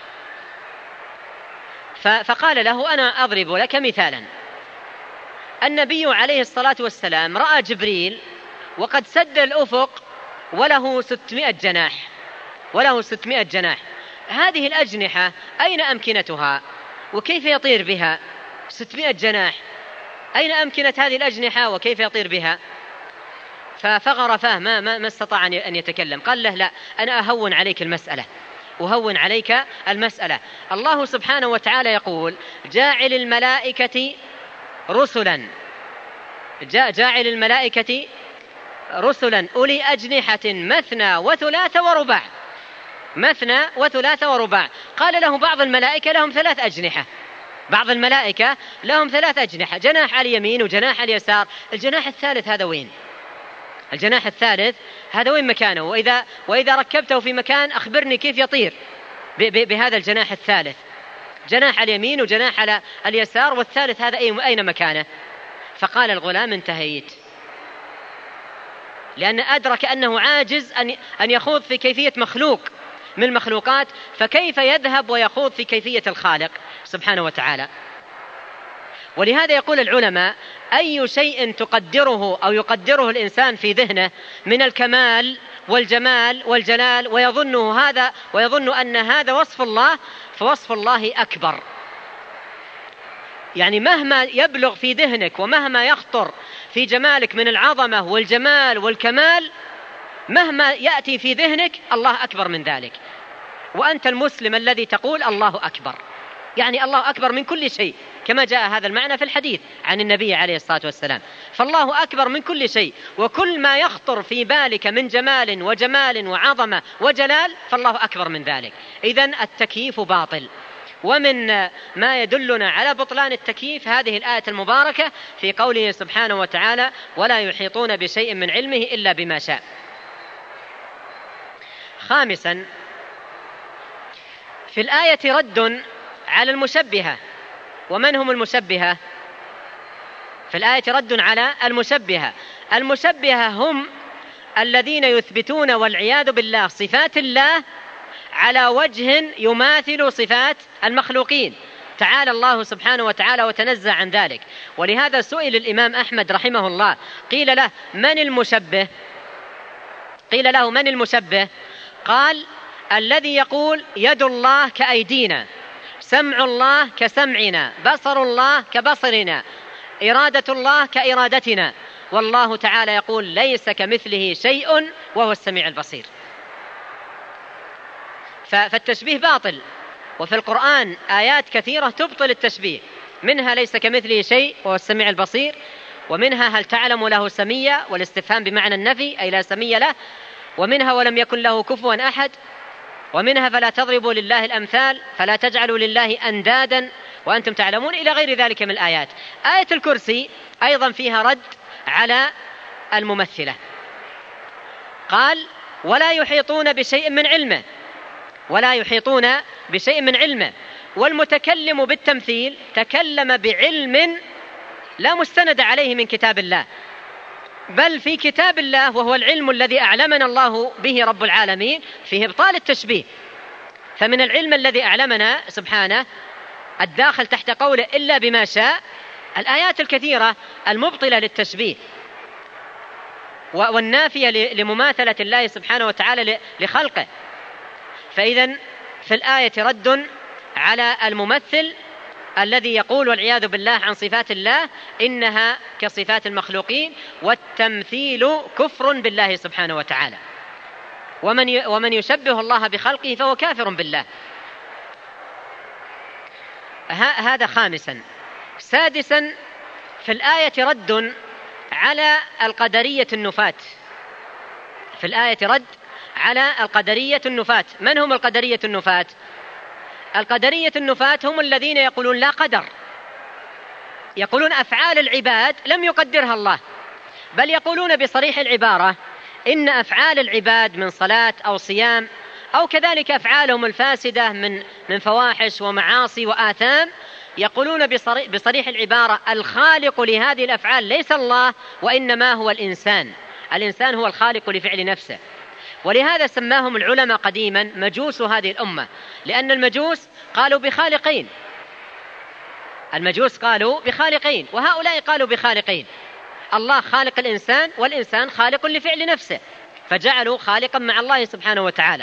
فقال له: أنا أضرب لك مثالا. النبي عليه الصلاة والسلام رأى جبريل وقد سد الأفق وله 600 جناح، وله 600 جناح. هذه الأجنحة أين أمكنتها؟ وكيف يطير بها 600 جناح؟ أين أمكنة هذه الأجنحة وكيف يطير بها؟ ففغر فاه، ما استطاع أن يتكلم. قال له: لا، أنا أهون عليك المسألة، أهون عليك المسألة. الله سبحانه وتعالى يقول: جاعل الملائكة رسلا، جاعل الملائكة رسلا أولي أجنحة مثنى وثلاث ورباع، مثنى وثلاث ورباع. قال له: بعض الملائكة لهم 3 أجنحة، بعض الملائكة لهم 3 أجنحة، جناح على اليمين وجناح على اليسار. الجناح الثالث هذا وين؟ الجناح الثالث هذا وين مكانه؟ وإذا ركبته في مكان أخبرني كيف يطير بهذا الجناح الثالث، جناح على اليمين وجناح على اليسار، والثالث هذا أين مكانه؟ فقال الغلام: انتهيت، لأن أدرك أنه عاجز أن يخوض في كيفية مخلوق من المخلوقات، فكيف يذهب ويخوض في كيفية الخالق سبحانه وتعالى؟ ولهذا يقول العلماء: أي شيء تقدره أو يقدره الإنسان في ذهنه من الكمال والجمال والجلال ويظن أن هذا وصف الله، فوصف الله أكبر. يعني مهما يبلغ في ذهنك ومهما يخطر في جمالك من العظمة والجمال والكمال، مهما يأتي في ذهنك الله أكبر من ذلك. وأنت المسلم الذي تقول الله أكبر، يعني الله أكبر من كل شيء، كما جاء هذا المعنى في الحديث عن النبي عليه الصلاة والسلام. فالله أكبر من كل شيء، وكل ما يخطر في بالك من جمال وجمال وعظمة وجلال فالله أكبر من ذلك. إذن التكييف باطل. ومن ما يدلنا على بطلان التكييف هذه الآية المباركة في قوله سبحانه وتعالى: ولا يحيطون بشيء من علمه إلا بما شاء. خامسا، في الآية رد على المشبهة. ومن هم المشبهة؟ في الآية رد على المشبهة. المشبهة هم الذين يثبتون والعياذ بالله صفات الله على وجه يماثل صفات المخلوقين. تعالى الله سبحانه وتعالى وتنزه عن ذلك. ولهذا سئل الإمام أحمد رحمه الله، قيل له من المشبه؟ قيل له من المشبه؟ قال الذي يقول يد الله كأيدينا، سمع الله كسمعنا، بصر الله كبصرنا، إرادة الله كإرادتنا، والله تعالى يقول ليس كمثله شيء وهو السميع البصير. فالتشبيه باطل، وفي القرآن آيات كثيرة تبطل التشبيه، منها ليس كمثله شيء وهو السميع البصير، ومنها هل تعلم له سميا، والاستفهام بمعنى النفي أي لا سمي له، ومنها ولم يكن له كفوا أحد، ومنها فلا تضربوا لله الأمثال، فلا تجعلوا لله أندادا وأنتم تعلمون، إلى غير ذلك من الآيات. آية الكرسي أيضا فيها رد على الممثلة، قال ولا يحيطون بشيء من علمه، ولا يحيطون بشيء من علمه. والمتكلم بالتمثيل تكلم بعلم لا مستند عليه من كتاب الله، بل في كتاب الله وهو العلم الذي أعلمنا الله به رب العالمين فيه إبطال التشبيه. فمن العلم الذي أعلمنا سبحانه الداخل تحت قوله إلا بما شاء الآيات الكثيرة المبطلة للتشبيه والنافية لمماثلة الله سبحانه وتعالى لخلقه. فإذن في الآية رد على الممثل الذي يقول والعياذ بالله عن صفات الله إنها كصفات المخلوقين، والتمثيل كفر بالله سبحانه وتعالى، ومن يشبه الله بخلقه فهو كافر بالله. هذا خامسا. سادسا، في الآية رد على القدرية النفاة. في الآية رد على القدرية النفاة. من هم القدرية النفاة؟ القدرية النفاة هم الذين يقولون لا قدر، يقولون أفعال العباد لم يقدرها الله، بل يقولون بصريح العبارة إن أفعال العباد من صلاة أو صيام أو كذلك أفعالهم الفاسدة من فواحش ومعاصي وآثام، يقولون بصريح العبارة الخالق لهذه الأفعال ليس الله وإنما هو الإنسان. الإنسان هو الخالق لفعل نفسه. ولهذا سماهم العلماء قديما مجوس هذه الأمة، لأن المجوس قالوا بخالقين، المجوس قالوا بخالقين، وهؤلاء قالوا بخالقين. الله خالق الإنسان والإنسان خالق لفعل نفسه، فجعلوا خالقا مع الله سبحانه وتعالى.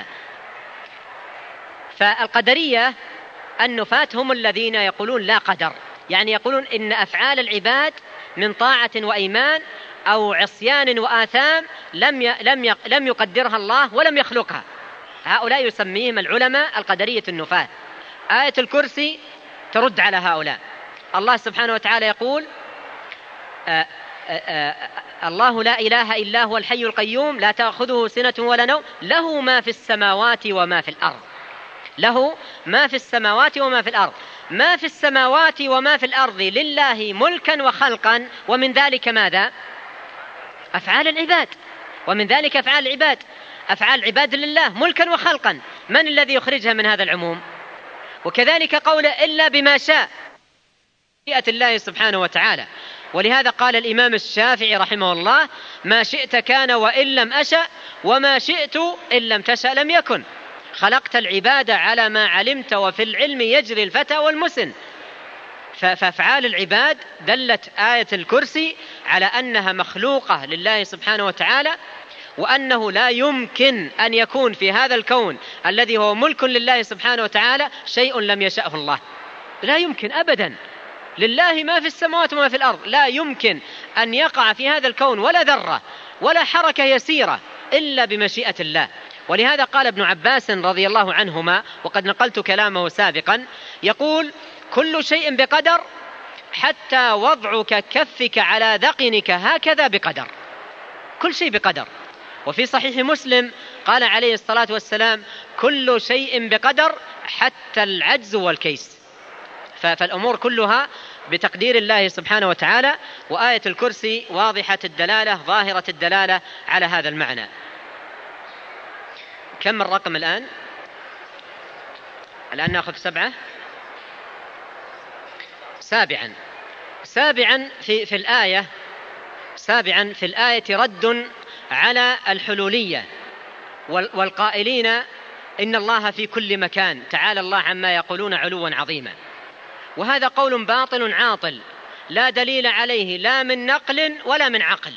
فالقدرية النفاة هم الذين يقولون لا قدر، يعني يقولون إن أفعال العباد من طاعة وإيمان أو عصيان وآثام لم يقدرها الله ولم يخلقها. هؤلاء يسميهم العلماء القدرية النفاة. آية الكرسي ترد على هؤلاء. الله سبحانه وتعالى يقول الله لا إله إلا هو الحي القيوم لا تأخذه سنة ولا نوم له ما في السماوات وما في الأرض. له ما في السماوات وما في الأرض. ما في السماوات وما في الأرض لله ملكا وخلقا، ومن ذلك ماذا؟ أفعال العباد، ومن ذلك أفعال العباد. أفعال العباد لله ملكا وخلقا، من الذي يخرجها من هذا العموم؟ وكذلك قوله إلا بما شاء، مشيئة الله سبحانه وتعالى. ولهذا قال الإمام الشافعي رحمه الله ما شئت كان وإن لم أشأ، وما شئت إن لم تشأ لم يكن. خلقت العباد على ما علمت، وفي العلم يجري الفتى والمسن. فأفعال العباد دلت آية الكرسي على أنها مخلوقة لله سبحانه وتعالى، وأنه لا يمكن أن يكون في هذا الكون الذي هو ملك لله سبحانه وتعالى شيء لم يشأه الله. لا يمكن أبدا. لله ما في السماوات وما في الأرض، لا يمكن أن يقع في هذا الكون ولا ذرة ولا حركة يسيرة إلا بمشيئة الله. ولهذا قال ابن عباس رضي الله عنهما، وقد نقلت كلامه سابقا، يقول كل شيء بقدر حتى وضعك كفك على ذقنك هكذا بقدر. كل شيء بقدر. وفي صحيح مسلم قال عليه الصلاة والسلام كل شيء بقدر حتى العجز والكيس. فالأمور كلها بتقدير الله سبحانه وتعالى. وآية الكرسي واضحة الدلالة ظاهرة الدلالة على هذا المعنى. كم الرقم الآن نأخذ 7. سابعا في الآية رد على الحلولية والقائلين إن الله في كل مكان تعالى الله عما يقولون علوا عظيما. وهذا قول باطل عاطل لا دليل عليه لا من نقل ولا من عقل،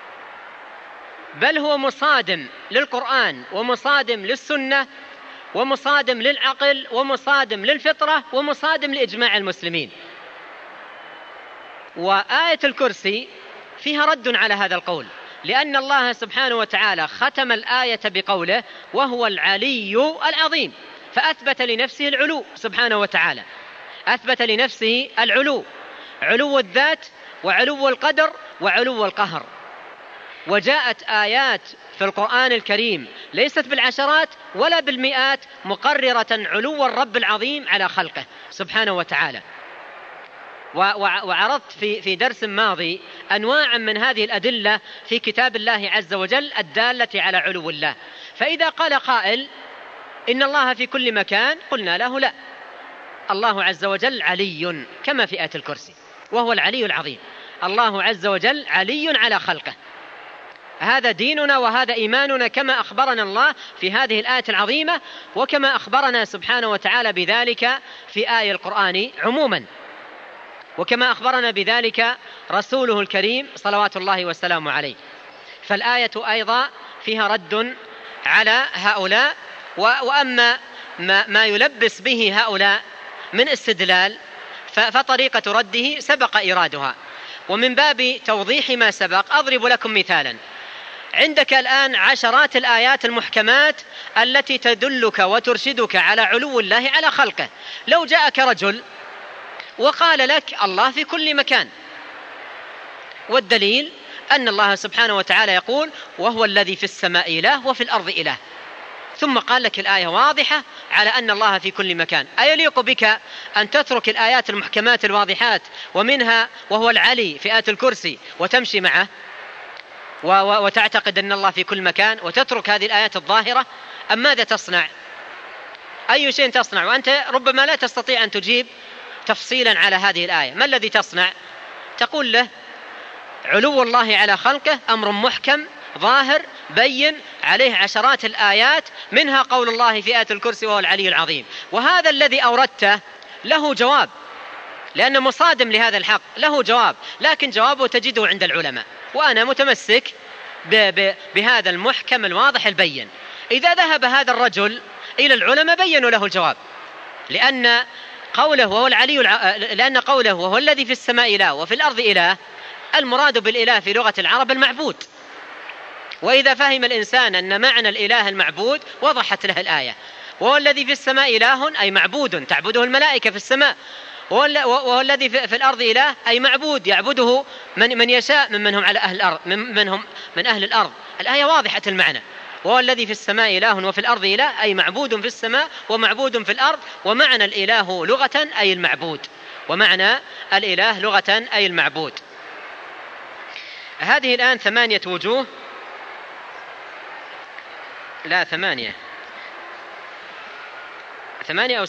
بل هو مصادم للقرآن ومصادم للسنة ومصادم للعقل ومصادم للفطرة ومصادم لإجماع المسلمين. وآية الكرسي فيها رد على هذا القول، لأن الله سبحانه وتعالى ختم الآية بقوله وهو العلي العظيم، فأثبت لنفسه العلو سبحانه وتعالى، أثبت لنفسه العلو، علو الذات وعلو القدر وعلو القهر. وجاءت آيات في القرآن الكريم ليست بالعشرات ولا بالمئات مقررة علو الرب العظيم على خلقه سبحانه وتعالى. وعرضت في درس ماضي أنواعا من هذه الأدلة في كتاب الله عز وجل الدالة على علو الله. فإذا قال قائل إن الله في كل مكان، قلنا له لا، الله عز وجل علي كما في آية الكرسي، وهو العلي العظيم. الله عز وجل علي على خلقه، هذا ديننا وهذا إيماننا كما أخبرنا الله في هذه الآية العظيمة، وكما أخبرنا سبحانه وتعالى بذلك في آية القرآن عموما، وكما أخبرنا بذلك رسوله الكريم صلوات الله والسلام عليه. فالآية أيضا فيها رد على هؤلاء. وأما ما يلبس به هؤلاء من استدلال فطريقة رده سبق إيرادها. ومن باب توضيح ما سبق أضرب لكم مثالا. عندك الآن عشرات الآيات المحكمات التي تدلك وترشدك على علو الله على خلقه. لو جاءك رجل وقال لك الله في كل مكان، والدليل أن الله سبحانه وتعالى يقول وهو الذي في السماء إله وفي الأرض إله، ثم قال لك الآية واضحة على أن الله في كل مكان، أيليق بك أن تترك الآيات المحكمات الواضحات ومنها وهو العلي في آية الكرسي وتمشي معه وتعتقد أن الله في كل مكان وتترك هذه الآيات الظاهرة؟ أم ماذا تصنع؟ أي شيء تصنع وأنت ربما لا تستطيع أن تجيب تفصيلا على هذه الآية؟ ما الذي تصنع؟ تقول له علو الله على خلقه أمر محكم ظاهر بين عليه عشرات الآيات، منها قول الله في آية الكرسي وهو العلي العظيم. وهذا الذي أوردته له جواب، لأنه مصادم لهذا الحق، له جواب، لكن جوابه تجده عند العلماء، وأنا متمسك بهذا المحكم الواضح البين. إذا ذهب هذا الرجل إلى العلماء بينوا له الجواب، لأن قوله وهو الذي في السماء إله وفي الأرض إله، المراد بالإله في لغة العرب المعبود. وإذا فهم الإنسان أن معنى الإله المعبود وضحت له الآية. وهو الذي في السماء إله أي معبود تعبده الملائكة في السماء، وهو الذي في الأرض إله أي معبود يعبده من يشاء منهم على أهل الأرض، من أهل الأرض. الآية واضحة المعنى. وهو الذي في السماء إله وفي الأرض إله أي معبود في السماء ومعبود في الأرض. ومعنى الإله لغة أي المعبود، ومعنى الإله لغة أي المعبود. هذه الآن 8 وجوه، لا 8 أو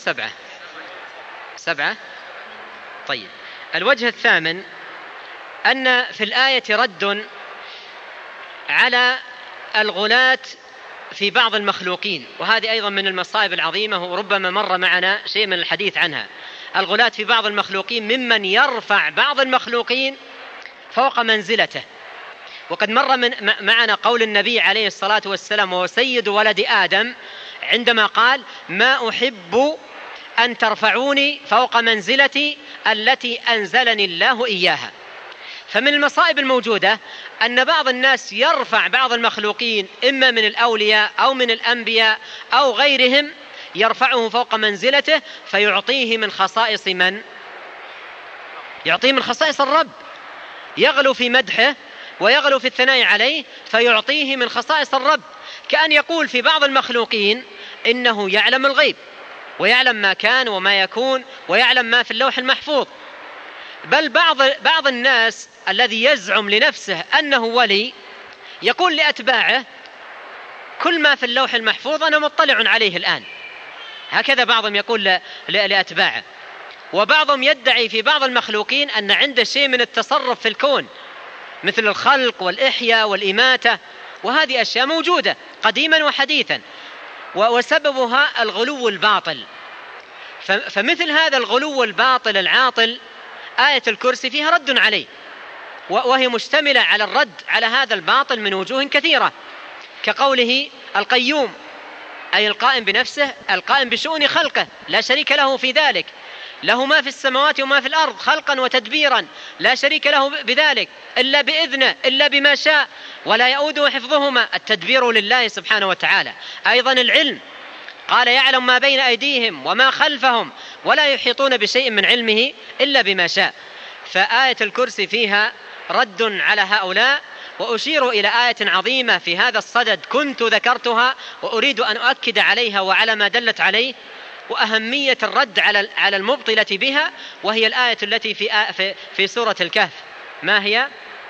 7. طيب، الوجه الثامن أن في الآية رد على الغلاة في بعض المخلوقين، وهذه أيضا من المصائب العظيمة وربما مر معنا شيء من الحديث عنها. الغلاة في بعض المخلوقين ممن يرفع بعض المخلوقين فوق منزلته. وقد مر معنا قول النبي عليه الصلاة والسلام وهو سيد ولد آدم عندما قال ما أحب أن ترفعوني فوق منزلتي التي أنزلني الله إياها. فمن المصائب الموجودة أن بعض الناس يرفع بعض المخلوقين إما من الأولياء أو من الأنبياء أو غيرهم، يرفعه فوق منزلته فيعطيه من خصائص من؟ يعطيه من خصائص الرب، يغلو في مدحه ويغلو في الثناء عليه فيعطيه من خصائص الرب، كأن يقول في بعض المخلوقين إنه يعلم الغيب ويعلم ما كان وما يكون ويعلم ما في اللوح المحفوظ. بل بعض الناس الذي يزعم لنفسه أنه ولي يقول لأتباعه كل ما في اللوح المحفوظ أنا مطلع عليه الآن، هكذا بعضهم يقول لأتباعه. وبعضهم يدعي في بعض المخلوقين أن عنده شيء من التصرف في الكون مثل الخلق والإحياء والإماتة، وهذه أشياء موجودة قديما وحديثا. وسببها الغلو الباطل. فمثل هذا الغلو الباطل العاطل آية الكرسي فيها رد عليه، وهي مشتملة على الرد على هذا الباطل من وجوه كثيرة، كقوله القيوم، أي القائم بنفسه، القائم بشؤون خلقه، لا شريك له في ذلك، له ما في السماوات وما في الأرض خلقا وتدبيرا، لا شريك له بذلك إلا بإذنه، إلا بما شاء، ولا يؤوده حفظهما، التدبير لله سبحانه وتعالى. أيضا العلم، قال يعلم ما بين أيديهم وما خلفهم ولا يحيطون بشيء من علمه إلا بما شاء. فآية الكرسي فيها رد على هؤلاء. وأشير إلى آية عظيمة في هذا الصدد كنت ذكرتها وأريد أن أؤكد عليها وعلى ما دلت عليه وأهمية الرد على المبطلة بها، وهي الآية التي في سورة الكهف. ما هي؟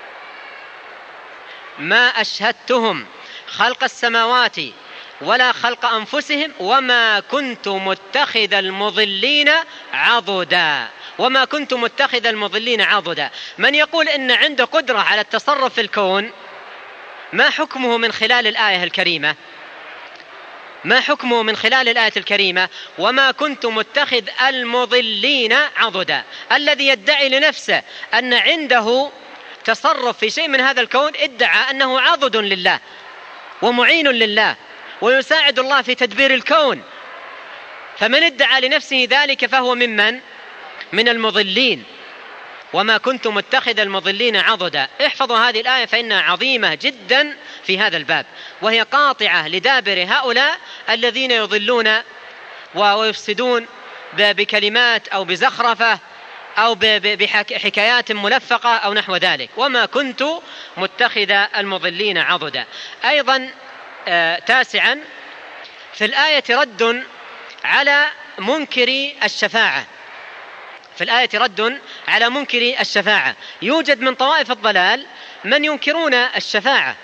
ما أشهدتهم خلق السماوات ولا خلق أنفسهم وما كنت متخذ المضلين عضدا. وما كنت متخذ المضلين عضدا. من يقول إن عنده قدرة على التصرف في الكون، ما حكمه من خلال الآية الكريمة؟ ما حكمه من خلال الآية الكريمة؟ وما كنت متخذ المضلين عضدا. الذي يدعي لنفسه أن عنده تصرف في شيء من هذا الكون ادعى أنه عضد لله ومعين لله ويساعد الله في تدبير الكون. فمن ادعى لنفسه ذلك فهو من المضلين. وما كنت متخذ المضلين عضدا. احفظوا هذه الآية فإنها عظيمة جدا في هذا الباب، وهي قاطعة لدابر هؤلاء الذين يضلون ويفسدون بكلمات أو بزخرفة أو بحكايات ملفقة أو نحو ذلك. وما كنت متخذ المضلين عضدا. أيضا تاسعا، في الآية رد على منكر الشفاعة. في الآية رد على منكر الشفاعة. يوجد من طوائف الضلال من ينكرون الشفاعة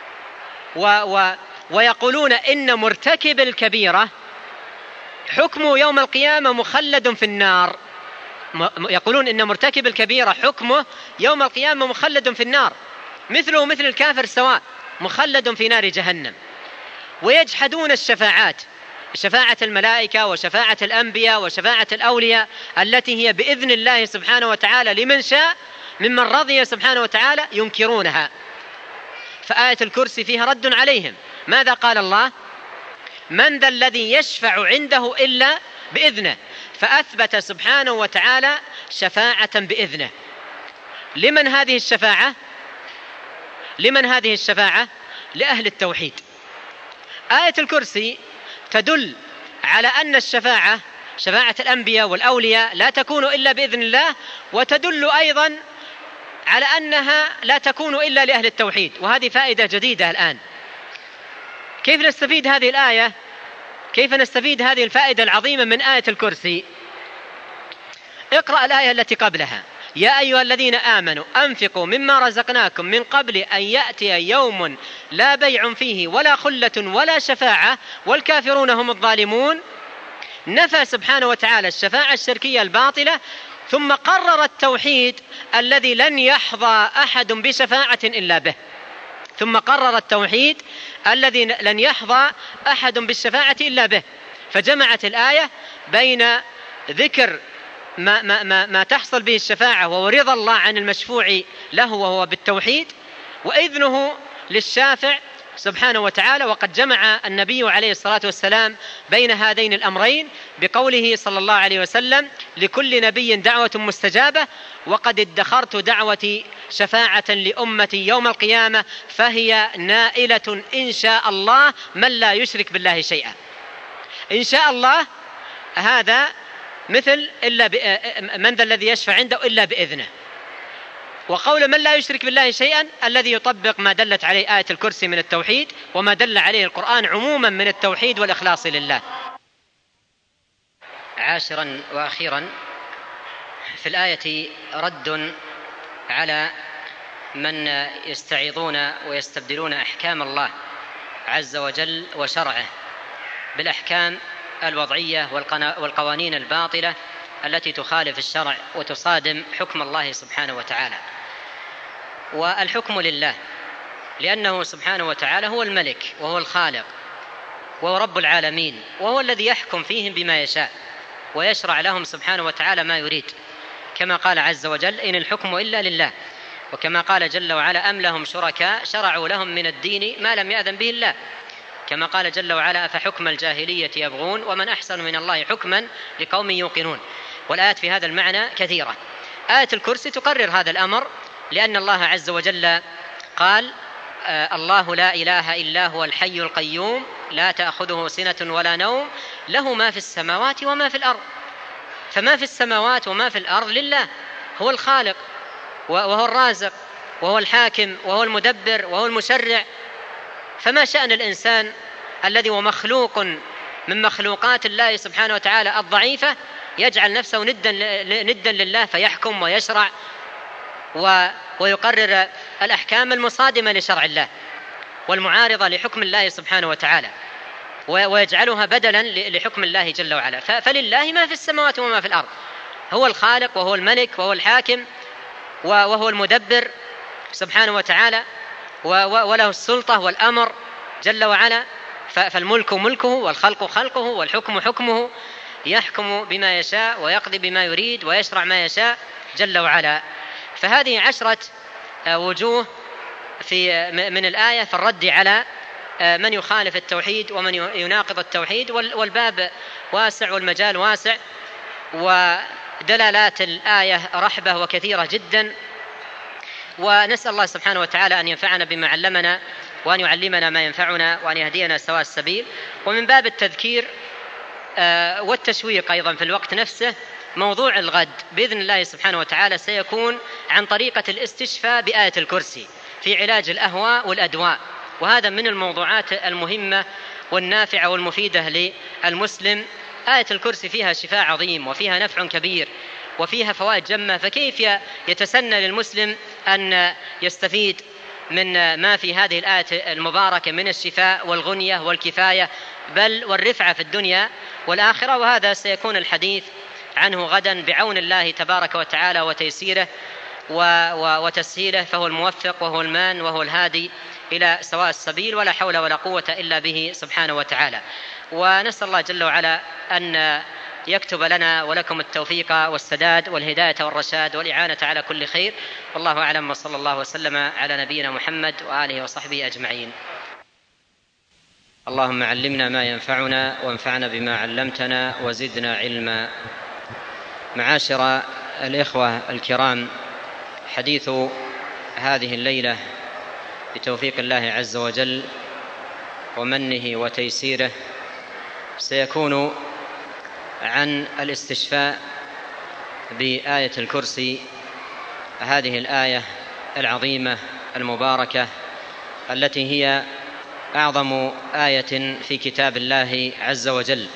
ويقولون إن مرتكب الكبيرة حكمه يوم القيامة مخلد في النار. يقولون إن مرتكب الكبيرة حكمه يوم القيامة مخلد في النار، مثله مثل الكافر سواء، مخلد في نار جهنم. ويجحدون الشفاعات، شفاعة الملائكة وشفاعة الأنبياء وشفاعة الأولياء التي هي بإذن الله سبحانه وتعالى لمن شاء ممن رضي سبحانه وتعالى، ينكرونها. فآية الكرسي فيها رد عليهم. ماذا قال الله؟ من ذا الذي يشفع عنده إلا بإذنه. فأثبت سبحانه وتعالى شفاعة بإذنه. لمن هذه الشفاعة؟ لمن هذه الشفاعة؟ لأهل التوحيد. آية الكرسي تدل على أن الشفاعة، شفاعة الأنبياء والأولياء، لا تكون إلا بإذن الله، وتدل أيضا على أنها لا تكون إلا لأهل التوحيد. وهذه فائدة جديدة الآن. كيف نستفيد هذه الآية؟ كيف نستفيد هذه الفائدة العظيمة من آية الكرسي؟ اقرأ الآية التي قبلها: يا أيها الذين آمنوا أنفقوا مما رزقناكم من قبل أن يأتي يوم لا بيع فيه ولا خلة ولا شفاعة والكافرون هم الظالمون. نفى سبحانه وتعالى الشفاعة الشركية الباطلة، ثم قرر التوحيد الذي لن يحظى أحد بشفاعة إلا به. ثم قرر التوحيد الذي لن يحظى أحد بالشفاعة إلا به. فجمعت الآية بين ذكر ما تحصل به الشفاعة وهو رضا الله عن المشفوع له وهو بالتوحيد، وإذنه للشافع سبحانه وتعالى. وقد جمع النبي عليه الصلاة والسلام بين هذين الأمرين بقوله صلى الله عليه وسلم: لكل نبي دعوة مستجابة، وقد ادخرت دعوتي شفاعة لأمتي يوم القيامة فهي نائلة إن شاء الله من لا يشرك بالله شيئا. إن شاء الله هذا مثل من ذا الذي يشفع عنده إلا بإذنه. وقول من لا يشرك بالله شيئا الذي يطبق ما دلت عليه آية الكرسي من التوحيد وما دل عليه القرآن عموما من التوحيد والإخلاص لله. عاشرا وأخيرا، في الآية رد على من يستعيضون ويستبدلون أحكام الله عز وجل وشرعه بالأحكام الوضعية والقوانين الباطلة التي تخالف الشرع وتصادم حكم الله سبحانه وتعالى. والحكم لله، لأنه سبحانه وتعالى هو الملك وهو الخالق، وهو رب العالمين، وهو الذي يحكم فيهم بما يشاء ويشرع لهم سبحانه وتعالى ما يريد، كما قال عز وجل: إن الحكم إلا لله. وكما قال جل وعلا: أم لهم شركاء شرعوا لهم من الدين ما لم يأذن به الله. كما قال جل وعلا: أفحكم الجاهلية يبغون ومن أحسن من الله حكما لقوم يوقنون. والآيات في هذا المعنى كثيرة. آية الكرسي تقرر هذا الأمر، لأن الله عز وجل قال: الله لا إله إلا هو الحي القيوم لا تأخذه سنة ولا نوم له ما في السماوات وما في الأرض. فما في السماوات وما في الأرض لله، هو الخالق وهو الرازق وهو الحاكم وهو المدبر وهو المشرع. فما شأن الإنسان الذي هو مخلوق من مخلوقات الله سبحانه وتعالى الضعيفة يجعل نفسه ندا لله، فيحكم ويشرع ويقرر الأحكام المصادمة لشرع الله والمعارضة لحكم الله سبحانه وتعالى، ويجعلها بدلا لحكم الله جل وعلا. فلله ما في السماوات وما في الأرض، هو الخالق وهو الملك وهو الحاكم وهو المدبر سبحانه وتعالى، وله السلطة والأمر جل وعلا. فالملك ملكه والخلق خلقه والحكم حكمه، يحكم بما يشاء ويقضي بما يريد ويشرع ما يشاء جل وعلا. فهذه 10 وجوه من الآية في الرد على من يخالف التوحيد ومن يناقض التوحيد، والباب واسع والمجال واسع، ودلالات الآية رحبة وكثيرة جدا. ونسأل الله سبحانه وتعالى أن ينفعنا بما علمنا، وأن يعلمنا ما ينفعنا، وأن يهدينا سواء السبيل. ومن باب التذكير والتشويق أيضا في الوقت نفسه، موضوع الغد بإذن الله سبحانه وتعالى سيكون عن طريقة الاستشفاء بآية الكرسي في علاج الأهواء والأدواء، وهذا من الموضوعات المهمة والنافعة والمفيدة للمسلم. آية الكرسي فيها شفاء عظيم وفيها نفع كبير وفيها فوائد جمة، فكيف يتسنى للمسلم أن يستفيد من ما في هذه الآية المباركة من الشفاء والغنية والكفاية بل والرفعة في الدنيا والآخرة. وهذا سيكون الحديث عنه غدا بعون الله تبارك وتعالى وتيسيره وتسهيله، فهو الموفق وهو المان وهو الهادي إلى سواء السبيل، ولا حول ولا قوة إلا به سبحانه وتعالى. ونسأل الله جل وعلا أن يكتب لنا ولكم التوفيق والسداد والهداية والرشاد والإعانة على كل خير. والله أعلم، وصلى الله وسلم على نبينا محمد وآله وصحبه أجمعين. اللهم علمنا ما ينفعنا وانفعنا بما علمتنا وزدنا علما. معاشر الإخوة الكرام، حديث هذه الليلة بتوفيق الله عز وجل ومنه وتيسيره سيكون عن الاستشفاء بآية الكرسي، هذه الآية العظيمة المباركة التي هي أعظم آية في كتاب الله عز وجل.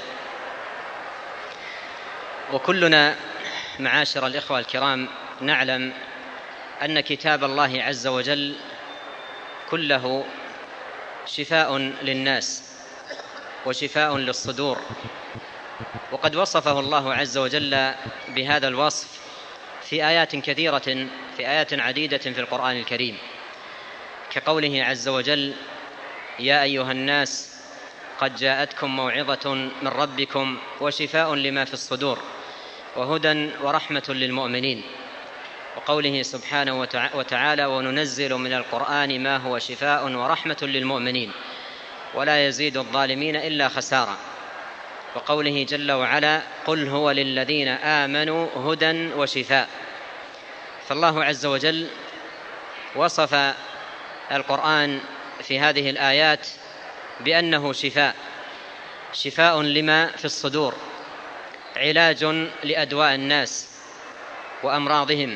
وكلنا معاشر الإخوة الكرام نعلم أن كتاب الله عز وجل كله شفاء للناس وشفاء للصدور، وقد وصفه الله عز وجل بهذا الوصف في آيات كثيرة، في آيات عديدة في القرآن الكريم، كقوله عز وجل: يا أيها الناس قد جاءتكم موعظة من ربكم وشفاء لما في الصدور وهدى ورحمة للمؤمنين. وقوله سبحانه وتعالى: وننزل من القرآن ما هو شفاء ورحمة للمؤمنين ولا يزيد الظالمين إلا خسارا. وقوله جل وعلا: قل هو للذين آمنوا هدى وشفاء. فالله عز وجل وصف القرآن في هذه الآيات بأنه شفاء لما في الصدور، علاج لأدواء الناس وأمراضهم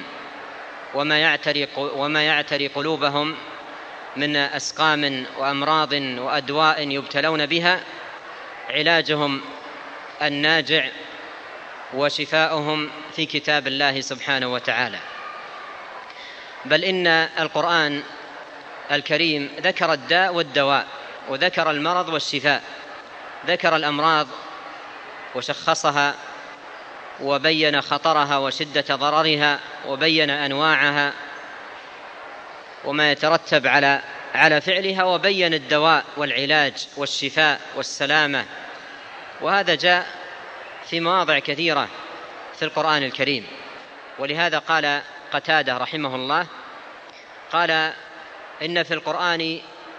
وما يعتري قلوبهم من أسقام وأمراض وأدواء يبتلون بها، علاجهم الناجع وشفاؤهم في كتاب الله سبحانه وتعالى. بل إن القرآن الكريم ذكر الداء والدواء، وذكر المرض والشفاء، ذكر الأمراض وشخصها وبين خطرها وشدة ضررها وبين أنواعها وما يترتب على على فعلها، وبين الدواء والعلاج والشفاء والسلامة، وهذا جاء في مواضع كثيرة في القرآن الكريم. ولهذا قال قتادة رحمه الله، قال: إن في القرآن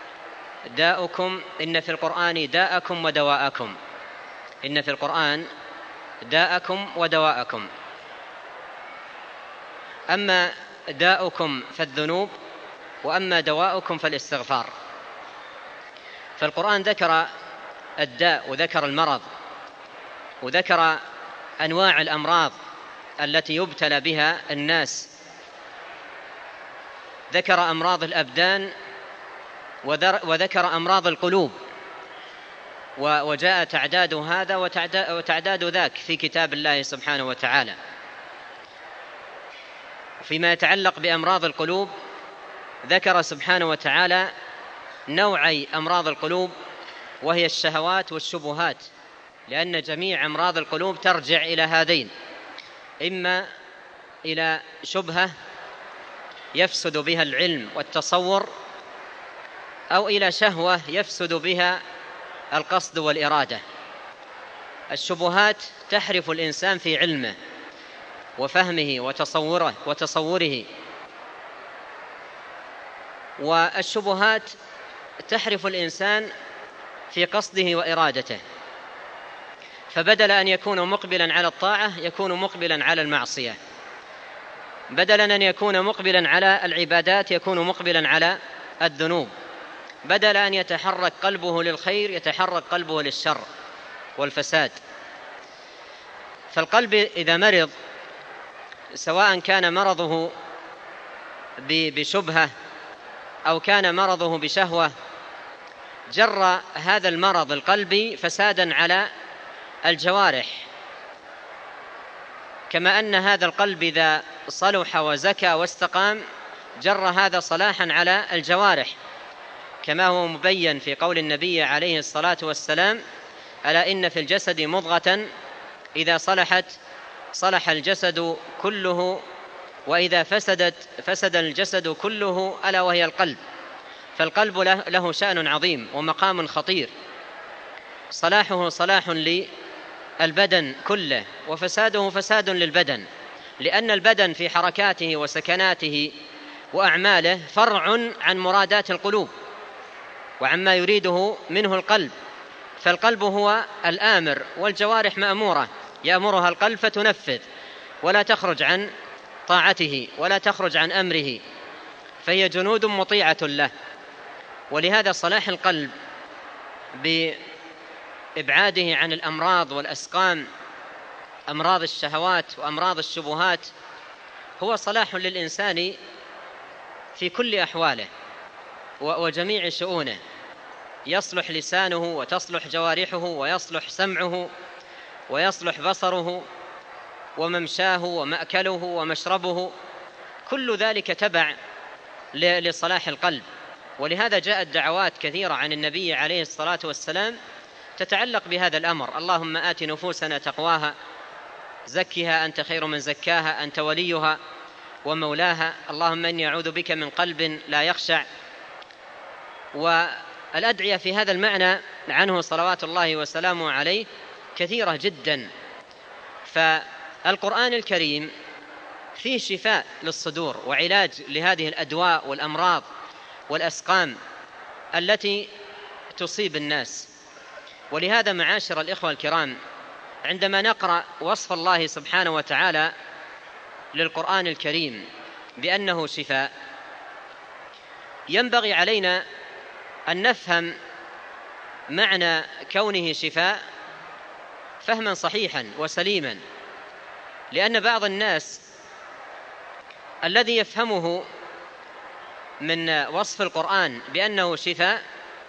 داءكم ودواءكم، إن في القرآن داءكم ودواءكم، أما داءكم فالذنوب، وأما دواءكم فالاستغفار. فالقرآن ذكر الداء وذكر المرض وذكر أنواع الأمراض التي يبتلى بها الناس، ذكر أمراض الأبدان وذكر أمراض القلوب، وجاء تعداد هذا وتعداد ذاك في كتاب الله سبحانه وتعالى. فيما يتعلق بأمراض القلوب ذكر سبحانه وتعالى نوعي أمراض القلوب، وهي الشهوات والشبهات، لأن جميع أمراض القلوب ترجع إلى هذين: إما إلى شبهة يفسد بها العلم والتصور، أو إلى شهوة يفسد بها القصد والإرادة. الشبهات تحرف الإنسان في علمه وفهمه وتصوره، والشبهات تحرف الإنسان في قصده وإرادته، فبدل أن يكون مقبلا على الطاعة يكون مقبلا على المعصية، بدلا أن يكون مقبلا على العبادات يكون مقبلا على الذنوب، بدل أن يتحرك قلبه للخير يتحرك قلبه للشر والفساد. فالقلب إذا مرض، سواء كان مرضه بشبهة أو كان مرضه بشهوة، جر هذا المرض القلبي فسادا على الجوارح، كما أن هذا القلب إذا صلح وزكى واستقام جر هذا صلاحا على الجوارح، كما هو مبين في قول النبي عليه الصلاة والسلام: ألا إن في الجسد مضغة إذا صلحت صلح الجسد كله، وإذا فسدت فسد الجسد كله، ألا وهي القلب. فالقلب له شأن عظيم ومقام خطير، صلاحه صلاح للبدن كله، وفساده فساد للبدن، لأن البدن في حركاته وسكناته وأعماله فرع عن مرادات القلوب وعما يريده منه القلب. فالقلب هو الآمر، والجوارح مأمورة، يأمرها القلب فتنفذ ولا تخرج عن طاعته ولا تخرج عن أمره، فهي جنود مطيعة له. ولهذا صلاح القلب بإبعاده عن الأمراض والأسقام، أمراض الشهوات وأمراض الشبهات، هو صلاح للإنسان في كل أحواله وجميع شؤونه. يصلح لسانه وتصلح جوارحه ويصلح سمعه ويصلح بصره وممشاه ومأكله ومشربه، كل ذلك تبع لصلاح القلب. ولهذا جاءت دعوات كثيرة عن النبي عليه الصلاة والسلام تتعلق بهذا الأمر: اللهم آت نفوسنا تقواها، زكها أنت خير من زكاها، أنت وليها ومولاها، اللهم إني أعوذ بك من قلب لا يخشع. والأدعية في هذا المعنى عنه صلوات الله وسلامه عليه كثيرة جدا. فالقرآن الكريم فيه شفاء للصدور وعلاج لهذه الأدواء والأمراض والأسقام التي تصيب الناس. ولهذا معاشر الإخوة الكرام، عندما نقرأ وصف الله سبحانه وتعالى للقرآن الكريم بأنه شفاء، ينبغي علينا أن نفهم معنى كونه شفاء فهما صحيحا وسليما، لأن بعض الناس الذي يفهمه من وصف القرآن بأنه شفاء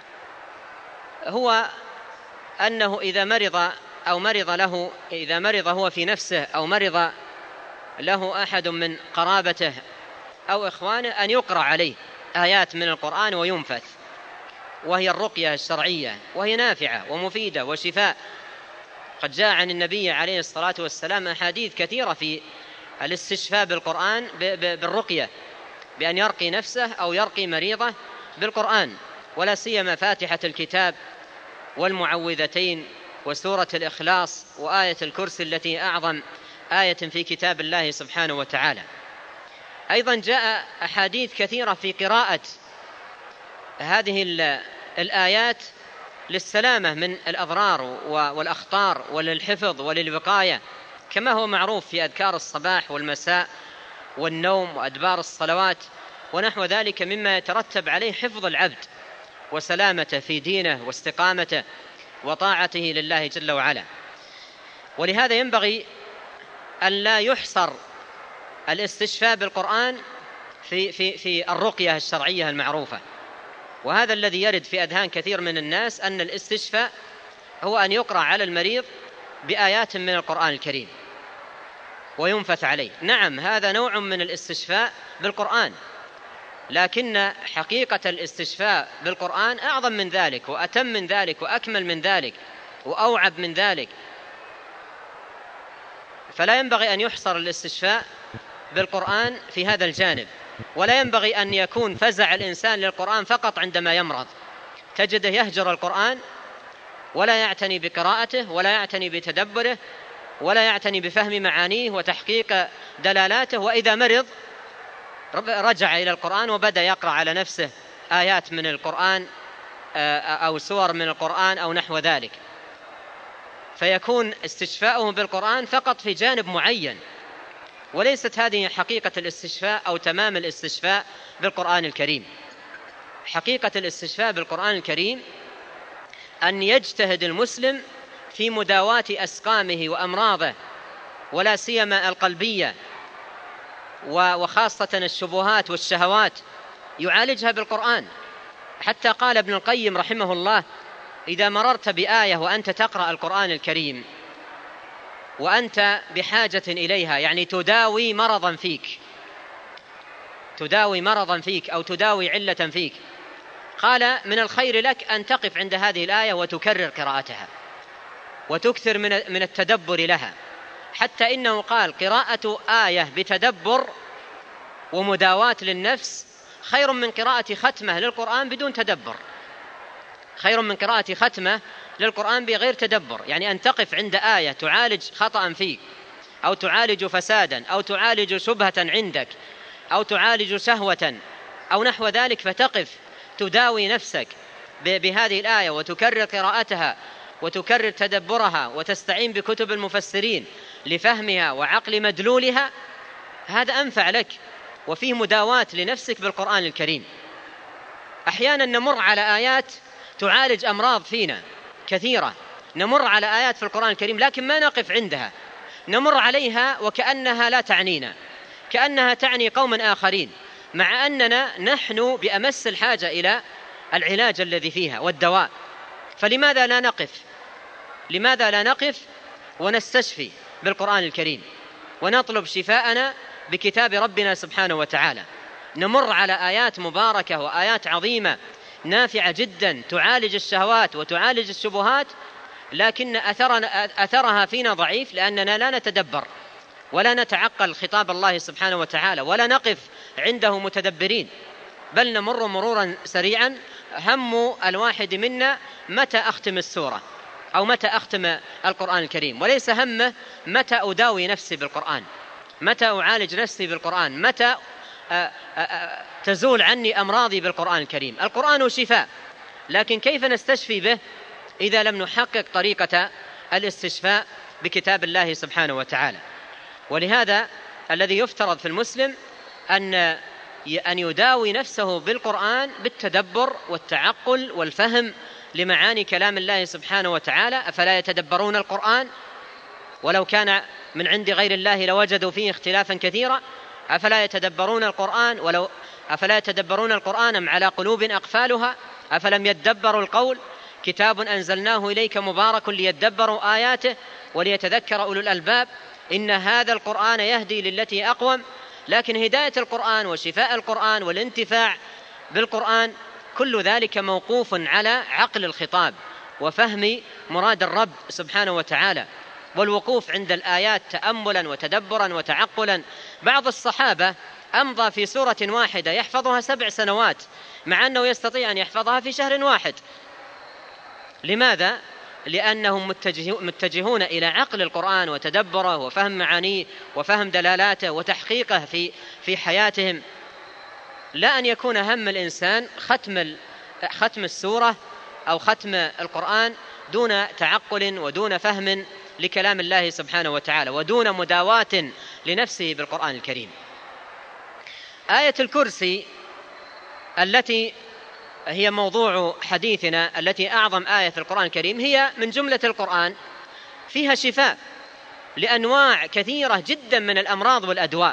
هو أنه إذا مرض أو مرض له، إذا مرض هو في نفسه أو مرض له أحد من قرابته أو إخوانه، أن يقرأ عليه آيات من القرآن وينفث، وهي الرقية الشرعية، وهي نافعة ومفيدة وشفاء. قد جاء عن النبي عليه الصلاة والسلام أحاديث كثيرة في الاستشفاء بالقرآن بالرقية، بأن يرقي نفسه أو يرقي مريضه بالقرآن، ولا سيما فاتحة الكتاب والمعوذتين وسورة الإخلاص وآية الكرسي التي أعظم آية في كتاب الله سبحانه وتعالى. أيضا جاء أحاديث كثيرة في قراءة هذه الآيات للسلامة من الأضرار والأخطار وللحفظ وللوقاية، كما هو معروف في أذكار الصباح والمساء والنوم وأدبار الصلوات ونحو ذلك، مما يترتب عليه حفظ العبد وسلامته في دينه واستقامته وطاعته لله جل وعلا. ولهذا ينبغي أن لا يحصر الاستشفاء بالقرآن في الرقية الشرعية المعروفة، وهذا الذي يرد في أذهان كثير من الناس، أن الاستشفاء هو أن يقرأ على المريض بآيات من القرآن الكريم وينفث عليه. نعم، هذا نوع من الاستشفاء بالقرآن، لكن حقيقة الاستشفاء بالقرآن أعظم من ذلك وأتم من ذلك وأكمل من ذلك وأوعب من ذلك. فلا ينبغي أن يحصر الاستشفاء بالقرآن في هذا الجانب، ولا ينبغي أن يكون فزع الإنسان للقرآن فقط عندما يمرض، تجده يهجر القرآن ولا يعتني بقراءته ولا يعتني بتدبره ولا يعتني بفهم معانيه وتحقيق دلالاته، وإذا مرض رجع إلى القرآن وبدأ يقرأ على نفسه آيات من القرآن أو سور من القرآن أو نحو ذلك، فيكون استشفاؤه بالقرآن فقط في جانب معين، وليست هذه حقيقة الاستشفاء أو تمام الاستشفاء بالقرآن الكريم. حقيقة الاستشفاء بالقرآن الكريم أن يجتهد المسلم في مداواة أسقامه وأمراضه، ولا سيما القلبية وخاصة الشبهات والشهوات، يعالجها بالقرآن. حتى قال ابن القيم رحمه الله: إذا مررت بآية وأنت تقرأ القرآن الكريم وأنت بحاجة إليها، يعني تداوي مرضا فيك، تداوي مرضا فيك أو تداوي علة فيك، قال من الخير لك أن تقف عند هذه الآية وتكرر قراءتها وتكثر من التدبر لها، حتى إنه قال: قراءة آية بتدبر ومداواة للنفس خير من قراءة ختمة للقرآن بدون تدبر، خير من قراءة ختمة للقرآن بغير تدبر. يعني أن تقف عند آية تعالج خطأ فيك أو تعالج فسادا أو تعالج شبهة عندك أو تعالج شهوة أو نحو ذلك، فتقف تداوي نفسك بهذه الآية وتكرر قراءتها وتكرر تدبرها وتستعين بكتب المفسرين لفهمها وعقل مدلولها، هذا أنفع لك وفيه مداواة لنفسك بالقرآن الكريم. أحيانا نمر على آيات تعالج أمراض فينا كثيرة، نمر على آيات في القرآن الكريم لكن ما نقف عندها، نمر عليها وكأنها لا تعنينا، كأنها تعني قوما آخرين، مع أننا نحن بأمس الحاجة إلى العلاج الذي فيها والدواء. فلماذا لا نقف؟ لماذا لا نقف ونستشفي بالقرآن الكريم ونطلب شفاءنا بكتاب ربنا سبحانه وتعالى؟ نمر على آيات مباركة وآيات عظيمة نافعة جدا تعالج الشهوات وتعالج الشبهات، لكن أثرها فينا ضعيف، لأننا لا نتدبر ولا نتعقل خطاب الله سبحانه وتعالى ولا نقف عنده متدبرين، بل نمر مرورا سريعا. هم الواحد منا متى أختم السورة أو متى أختم القرآن الكريم، وليس همه متى أداوي نفسي بالقرآن، متى أعالج نفسي بالقرآن، متى تزول عني أمراضي بالقرآن الكريم. القرآن شفاء، لكن كيف نستشفي به إذا لم نحقق طريقة الاستشفاء بكتاب الله سبحانه وتعالى؟ ولهذا الذي يفترض في المسلم أن يداوي نفسه بالقرآن بالتدبر والتعقل والفهم لمعاني كلام الله سبحانه وتعالى. أفلا يتدبرون القرآن ولو كان من عند غير الله لوجدوا فيه اختلافا كثيرا؟ أفلا يتدبرون القرآن أفلا يتدبرون القرآن أم على قلوب أقفالها؟ أفلم يدبروا القول؟ كتاب أنزلناه إليك مبارك ليدبروا آياته وليتذكر أولو الألباب. إن هذا القرآن يهدي للتي أقوم. لكن هداية القرآن وشفاء القرآن والانتفاع بالقرآن كل ذلك موقوف على عقل الخطاب وفهم مراد الرب سبحانه وتعالى، والوقوف عند الآيات تأملا وتدبرا وتعقلا. بعض الصحابة أمضى في سورة واحدة يحفظها 7 سنوات مع أنه يستطيع أن يحفظها في شهر واحد. لماذا؟ لأنهم متجهون إلى عقل القرآن وتدبره وفهم معانيه وفهم دلالاته وتحقيقه في حياتهم، لا أن يكون هم الإنسان ختم السورة أو ختم القرآن دون تعقل ودون فهم لكلام الله سبحانه وتعالى ودون مداواة لنفسه بالقرآن الكريم. آية الكرسي التي هي موضوع حديثنا، التي أعظم آية في القرآن الكريم، هي من جملة القرآن، فيها شفاء لأنواع كثيرة جدا من الأمراض والأدواء.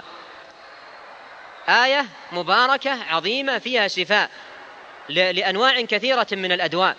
آية مباركة عظيمة فيها شفاء لأنواع كثيرة من الأدواء.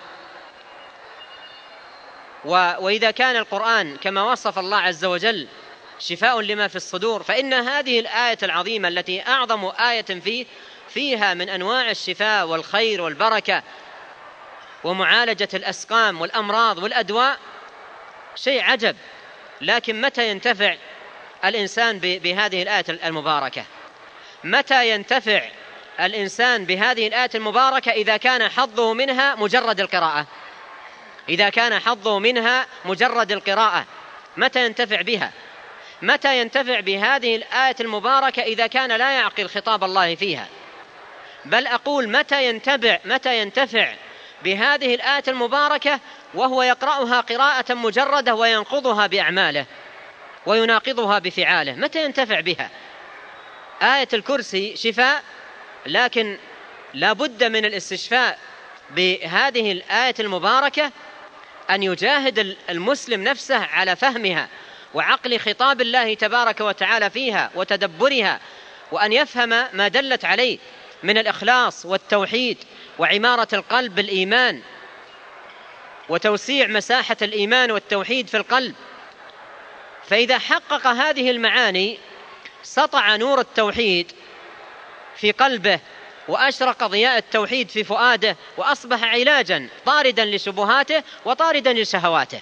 وإذا كان القرآن كما وصف الله عز وجل شفاء لما في الصدور، فإن هذه الآية العظيمة التي أعظم آية فيها من أنواع الشفاء والخير والبركة ومعالجة الأسقام والأمراض والأدواء شيء عجب. لكن متى ينتفع الإنسان بهذه الآية المباركة؟ متى ينتفع الإنسان بهذه الآية المباركة؟ إذا كان حظه منها مجرد القراءة. إذا كان حظه منها مجرد القراءة متى ينتفع بها؟ متى ينتفع بهذه الآية المباركة إذا كان لا يعقل خطاب الله فيها؟ بل أقول متى ينتفع بهذه الآية المباركة وهو يقرأها قراءة مجردة وينقضها بأعماله ويناقضها بفعاله؟ متى ينتفع بها؟ آية الكرسي شفاء، لكن لا بد من الاستشفاء بهذه الآية المباركة، أن يجاهد المسلم نفسه على فهمها وعقل خطاب الله تبارك وتعالى فيها وتدبرها، وأن يفهم ما دلت عليه من الإخلاص والتوحيد وعمارة القلب بالإيمان وتوسيع مساحة الإيمان والتوحيد في القلب. فإذا حقق هذه المعاني سطع نور التوحيد في قلبه وأشرق ضياء التوحيد في فؤاده، وأصبح علاجا طاردا لشبهاته وطاردا لشهواته.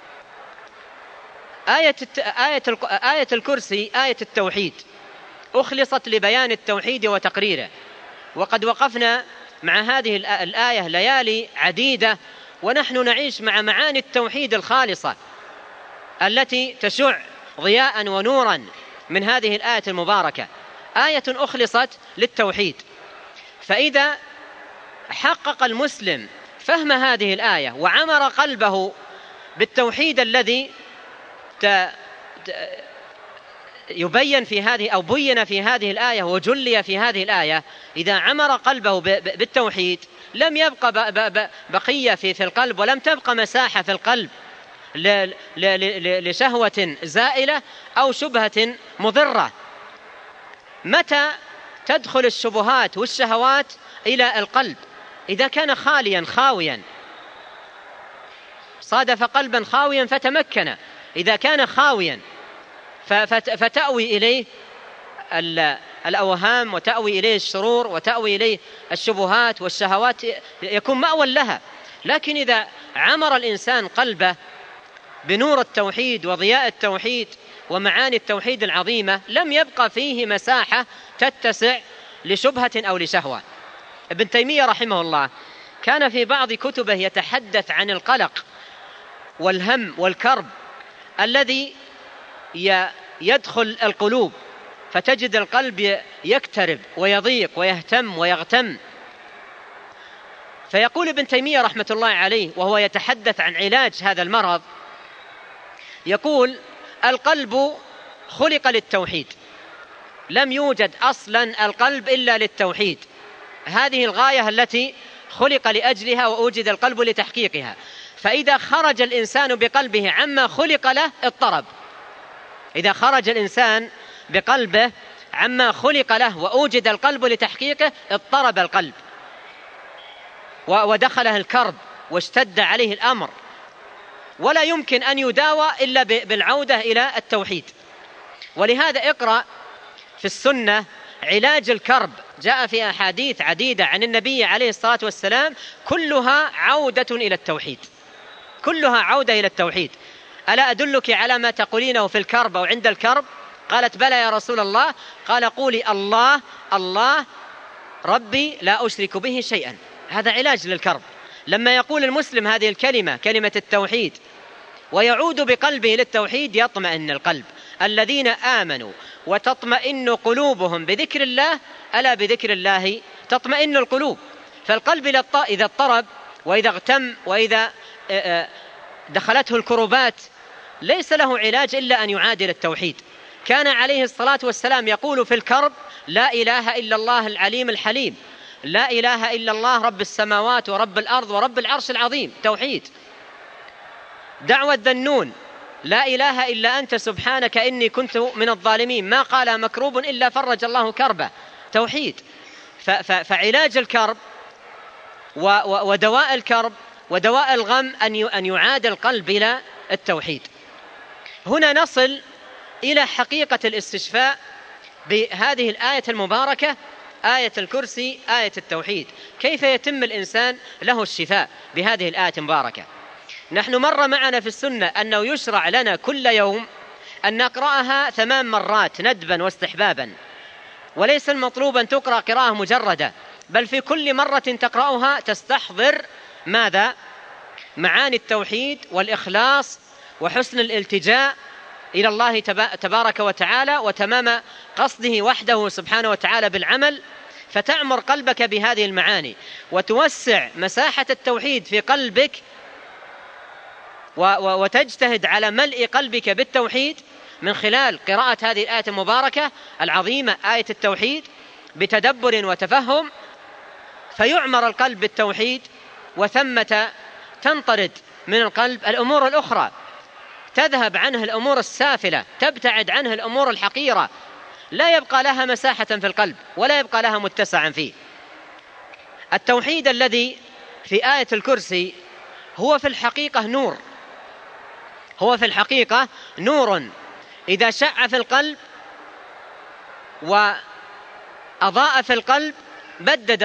آية الكرسي آية التوحيد أخلصت لبيان التوحيد وتقريره، وقد وقفنا مع هذه الآية ليالي عديدة ونحن نعيش مع معاني التوحيد الخالصة التي تشع ضياء ونورا من هذه الآية المباركة. آية أخلصت للتوحيد. فإذا حقق المسلم فهم هذه الآية وعمر قلبه بالتوحيد الذي يبين في هذه أو بين في هذه الآية وجلي في هذه الآية، إذا عمر قلبه بالتوحيد لم يبقى بقية في القلب، ولم تبقى مساحة في القلب لشهوة زائلة أو شبهة مضرة. متى تدخل الشبهات والشهوات إلى القلب؟ إذا كان خاويا، صادف قلبا خاويا فتمكن. إذا كان خاويا فتأوي إليه الأوهام وتأوي إليه الشرور وتأوي إليه الشبهات والشهوات، يكون مأوى لها. لكن إذا عمر الإنسان قلبه بنور التوحيد وضياء التوحيد ومعاني التوحيد العظيمة، لم يبقى فيه مساحة تتسع لشبهة أو لشهوة. ابن تيمية رحمه الله كان في بعض كتبه يتحدث عن القلق والهم والكرب الذي يدخل القلوب، فتجد القلب يكترب ويضيق ويهتم ويغتم. فيقول ابن تيمية رحمة الله عليه وهو يتحدث عن علاج هذا المرض، يقول: القلب خلق للتوحيد، لم يوجد أصلا القلب إلا للتوحيد، هذه الغاية التي خلق لأجلها وأوجد القلب لتحقيقها. فإذا خرج الإنسان بقلبه عما خلق له اضطرب. إذا خرج الإنسان بقلبه عما خلق له وأوجد القلب لتحقيقه اضطرب القلب ودخله الكرب واشتد عليه الأمر، ولا يمكن أن يداوى إلا بالعودة إلى التوحيد. ولهذا اقرأ في السنة علاج الكرب، جاء في أحاديث عديدة عن النبي عليه الصلاة والسلام كلها عودة إلى التوحيد، كلها عودة إلى التوحيد. ألا أدلك على ما تقولينه في الكرب أو عند الكرب؟ قالت بلى يا رسول الله. قال قولي الله الله ربي لا أشرك به شيئا. هذا علاج للكرب. لما يقول المسلم هذه الكلمة، كلمة التوحيد، ويعود بقلبه للتوحيد، يطمئن القلب. الذين آمنوا وتطمئن قلوبهم بذكر الله، ألا بذكر الله تطمئن القلوب. فالقلب إذا اضطرب وإذا اغتم وإذا دخلته الكربات ليس له علاج إلا أن يعادل التوحيد. كان عليه الصلاة والسلام يقول في الكرب: لا إله إلا الله العليم الحليم، لا إله إلا الله رب السماوات ورب الأرض ورب العرش العظيم. توحيد. دعوة ذنون: لا إله إلا أنت سبحانك إني كنت من الظالمين، ما قال مكروب إلا فرج الله كربه. توحيد. فعلاج الكرب ودواء الكرب ودواء الغم أن يعاد القلب إلى التوحيد. هنا نصل إلى حقيقة الاستشفاء بهذه الآية المباركة، آية الكرسي، آية التوحيد. كيف يتم الإنسان له الشفاء بهذه الآية المباركة؟ نحن مر معنا في السنة أنه يشرع لنا كل يوم أن نقرأها 8 مرات ندبا واستحبابا، وليس المطلوب أن تقرأ قراءة مجردة، بل في كل مرة تقرأها تستحضر ماذا؟ معاني التوحيد والإخلاص وحسن الالتجاء إلى الله تبارك وتعالى وتمام قصده وحده سبحانه وتعالى بالعمل، فتعمر قلبك بهذه المعاني وتوسع مساحة التوحيد في قلبك، وتجتهد على ملء قلبك بالتوحيد من خلال قراءة هذه الآية المباركة العظيمة، آية التوحيد، بتدبر وتفهم، فيعمر القلب بالتوحيد، وثمة تنطرد من القلب الأمور الأخرى، تذهب عنه الأمور السافلة، تبتعد عنه الأمور الحقيرة، لا يبقى لها مساحة في القلب ولا يبقى لها متسعا فيه. التوحيد الذي في آية الكرسي هو في الحقيقة نور، هو في الحقيقة نور إذا شع في القلب وأضاء في القلب بدد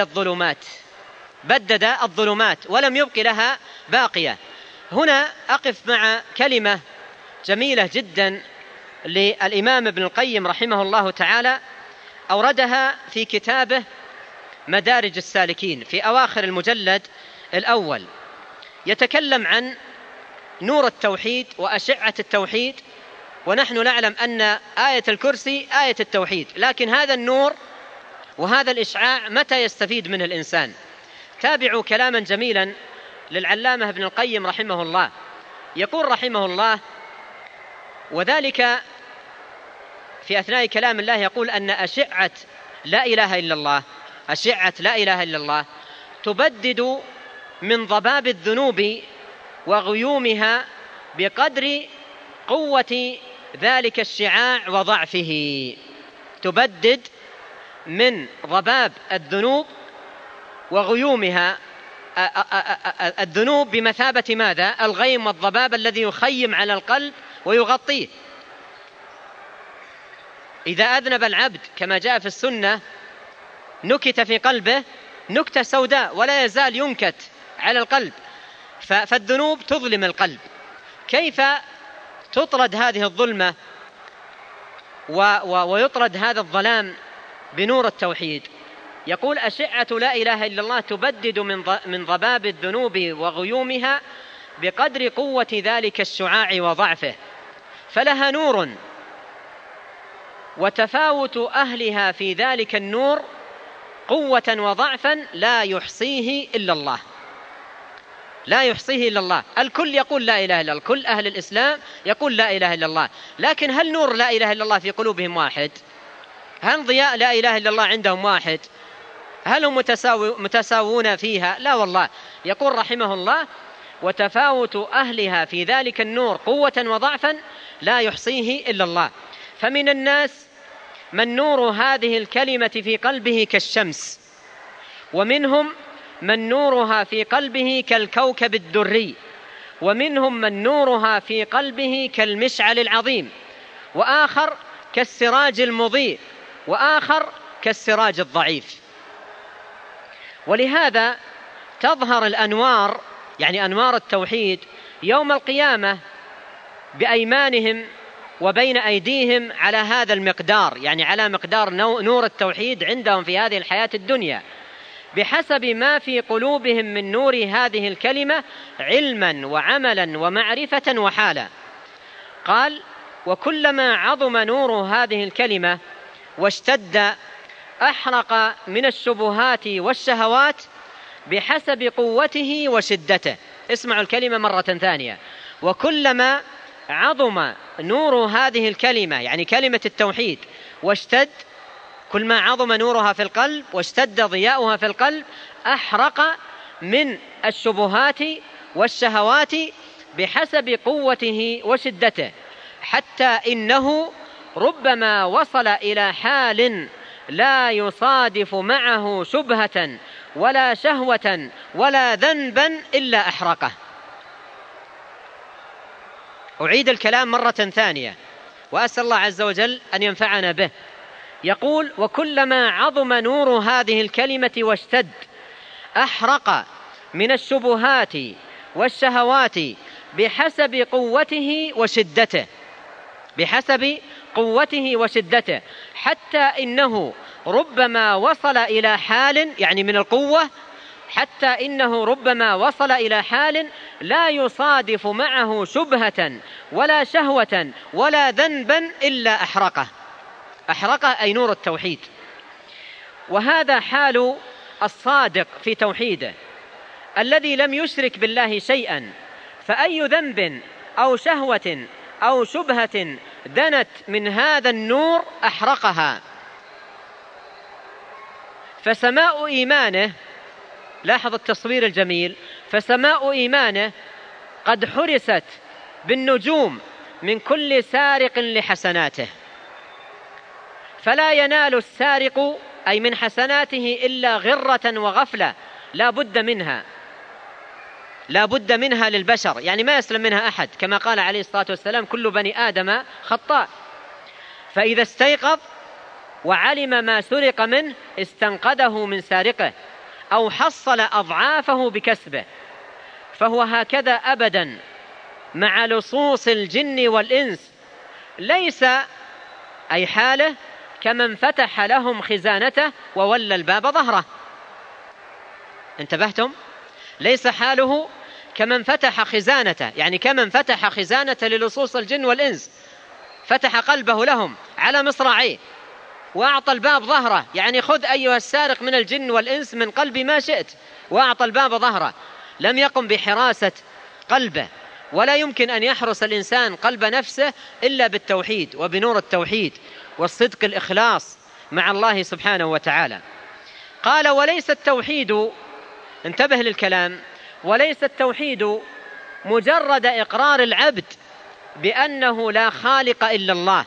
الظلمات ولم يبق لها باقية. هنا أقف مع كلمة جميلة جدا للإمام ابن القيم رحمه الله تعالى، أوردها في كتابه مدارج السالكين في أواخر المجلد الأول. يتكلم عن نور التوحيد وأشعة التوحيد، ونحن نعلم أن آية الكرسي آية التوحيد، لكن هذا النور وهذا الإشعاع متى يستفيد منه الإنسان؟ تابعوا كلاما جميلا للعلامة ابن القيم رحمه الله. يقول رحمه الله: وذلك في أثناء كلام الله يقول أن أشعة لا إله إلا الله تبدد من ضباب الذنوب وغيومها بقدر قوة ذلك الشعاع وضعفه. تبدد من ضباب الذنوب وغيومها، الذنوب بمثابة ماذا؟ الغيم والضباب الذي يخيم على القلب ويغطيه. إذا أذنب العبد كما جاء في السنة نكت في قلبه نكتة سوداء ولا يزال ينكت على القلب، فالذنوب تظلم القلب. كيف تطرد هذه الظلمة ويطرد هذا الظلام؟ بنور التوحيد. يقول: أشعة لا إله إلا الله تبدد من ضباب الذنوب وغيومها بقدر قوة ذلك الشعاع وضعفه، فلها نور، وتفاوت أهلها في ذلك النور قوة وضعفا لا يحصيه إلا الله. الكل يقول لا إله إلا الله، كل أهل الإسلام يقول لا إله إلا الله، لكن هل نور لا إله إلا الله في قلوبهم واحد؟ هل ضياء لا إله إلا الله عندهم واحد؟ هل هم متساوون فيها؟ لا والله. يقول رحمه الله: وتفاوت أهلها في ذلك النور قوة وضعفا لا يحصيه إلا الله. فمن الناس من نور هذه الكلمة في قلبه كالشمس، ومنهم من نورها في قلبه كالكوكب الدري، ومنهم من نورها في قلبه كالمشعل العظيم، وآخر كالسراج المضيء، وآخر كالسراج الضعيف. ولهذا تظهر الأنوار، يعني أنوار التوحيد، يوم القيامة بأيمانهم وبين أيديهم على هذا المقدار، يعني على مقدار نور التوحيد عندهم في هذه الحياة الدنيا، بحسب ما في قلوبهم من نور هذه الكلمة علما وعملا ومعرفة وحالا. قال: وكلما عظم نور هذه الكلمة واشتد أحرق من الشبهات والشهوات بحسب قوته وشدته. اسمعوا الكلمة مرة ثانية: وكلما عظم نور هذه الكلمة، يعني كلمة التوحيد، واشتد، كل ما عظم نورها في القلب واشتد ضياؤها في القلب، أحرق من الشبهات والشهوات بحسب قوته وشدته، حتى إنه ربما وصل إلى حال لا يصادف معه شبهة ولا شهوة ولا ذنبا إلا أحرقه. أعيد الكلام مرة ثانية وأسأل الله عز وجل أن ينفعنا به. يقول: وكلما عظم نور هذه الكلمة واشتد أحرق من الشبهات والشهوات بحسب قوته وشدته، بحسب قوته وشدته، حتى إنه ربما وصل إلى حال، يعني من القوة، حتى إنه ربما وصل إلى حال لا يصادف معه شبهة ولا شهوة ولا ذنبا إلا أحرقه. أحرقه أي نور التوحيد. وهذا حال الصادق في توحيده الذي لم يشرك بالله شيئا، فأي ذنب أو شهوة أو شبهة دنت من هذا النور أحرقها. فسماء إيمانه، لاحظ التصوير الجميل، فسماء إيمانه قد حرست بالنجوم من كل سارق لحسناته، فلا ينال السارق أي من حسناته إلا غرة وغفلة لا بد منها، لا بد منها للبشر، يعني ما يسلم منها أحد، كما قال عليه الصلاة والسلام: كل بني آدم خطاء. فإذا استيقظ وعلم ما سرق منه استنقذه من سارقه أو حصل أضعافه بكسبه. فهو هكذا أبدا مع لصوص الجن والإنس، ليس أي حاله كمن فتح لهم خزانته وولى الباب ظهره. انتبهتم؟ ليس حاله كمن فتح خزانته، يعني كمن فتح خزانته للصوص الجن والإنس، فتح قلبه لهم على مصراعيه وأعطى الباب ظهره، يعني خذ أيها السارق من الجن والإنس من قلبي ما شئت، وأعطى الباب ظهره. لم يقم بحراسة قلبه، ولا يمكن أن يحرس الإنسان قلب نفسه إلا بالتوحيد وبنور التوحيد والصدق الإخلاص مع الله سبحانه وتعالى. قال: وليس التوحيد، انتبه للكلام، وليس التوحيد مجرد إقرار العبد بأنه لا خالق إلا الله،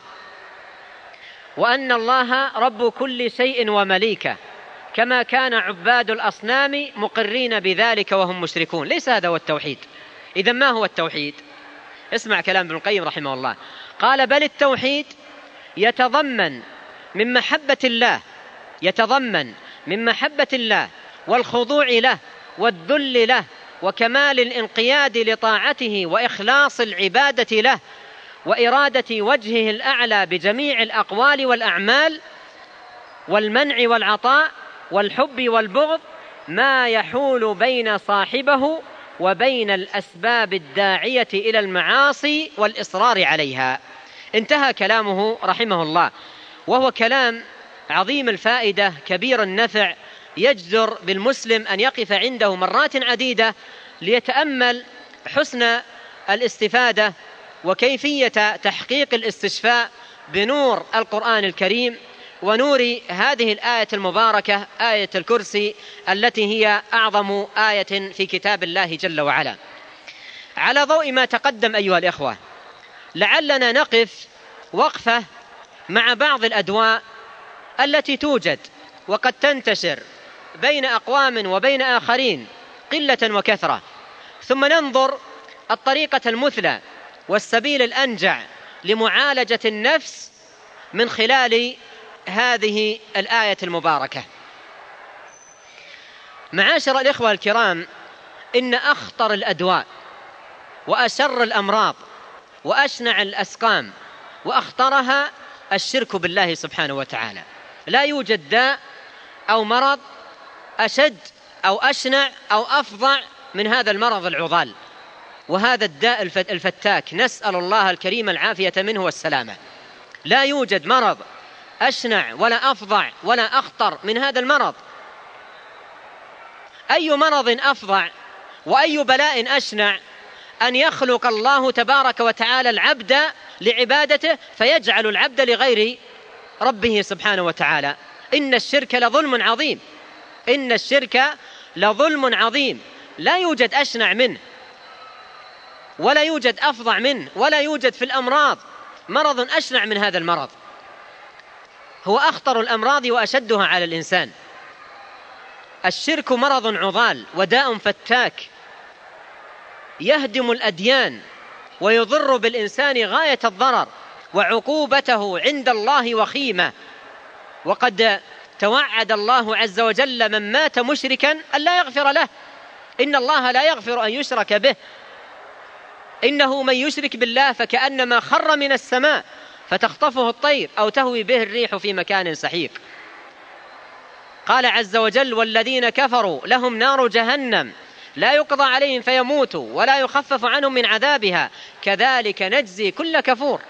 وأن الله رب كل شيء ومليكه، كما كان عباد الأصنام مقرين بذلك وهم مشركون. ليس هذا هو التوحيد. إذن ما هو التوحيد؟ اسمع كلام ابن القيم رحمه الله. قال: بل التوحيد يتضمن من محبة الله، يتضمن من محبة الله والخضوع له والذل له وكمال الانقياد لطاعته وإخلاص العبادة له وإرادة وجهه الأعلى بجميع الأقوال والأعمال، والمنع والعطاء والحب والبغض، ما يحول بين صاحبه وبين الأسباب الداعية إلى المعاصي والإصرار عليها. انتهى كلامه رحمه الله، وهو كلام عظيم الفائدة كبير النفع، يجدر بالمسلم أن يقف عنده مرات عديدة ليتأمل حسن الاستفادة وكيفية تحقيق الاستشفاء بنور القرآن الكريم ونور هذه الآية المباركة، آية الكرسي، التي هي أعظم آية في كتاب الله جل وعلا. على ضوء ما تقدم أيها الإخوة، لعلنا نقف وقفة مع بعض الأدواء التي توجد وقد تنتشر بين أقوام وبين آخرين قلة وكثرة، ثم ننظر الطريقة المثلى والسبيل الأنجع لمعالجة النفس من خلال هذه الآية المباركة. معاشر الإخوة الكرام، إن أخطر الأدواء وأشر الأمراض وأشنع الأسقام وأخطرها الشرك بالله سبحانه وتعالى. لا يوجد داء أو مرض أشد أو أشنع أو أفظع من هذا المرض العضال وهذا الداء الفتاك، نسأل الله الكريم العافية منه والسلامة. لا يوجد مرض أشنع ولا أفظع ولا أخطر من هذا المرض. أي مرض أفظع وأي بلاء أشنع أن يخلق الله تبارك وتعالى العبد لعبادته فيجعل العبد لغير ربه سبحانه وتعالى. إن الشرك لظلم عظيم، إن الشرك لظلم عظيم، لا يوجد أشنع منه ولا يوجد أفظع منه ولا يوجد في الأمراض مرض أشنع من هذا المرض. هو أخطر الأمراض وأشدها على الإنسان. الشرك مرض عضال وداء فتاك يهدم الأديان ويضر بالإنسان غاية الضرر، وعقوبته عند الله وخيمة. وقد توعد الله عز وجل من مات مشركا أن لا يغفر له، إن الله لا يغفر أن يشرك به، إنه من يشرك بالله فكأنما خر من السماء فتخطفه الطير أو تهوي به الريح في مكان سحيق. قال عز وجل: والذين كفروا لهم نار جهنم لا يقضى عليهم فيموتوا ولا يخفف عنهم من عذابها كذلك نجزي كل كفور.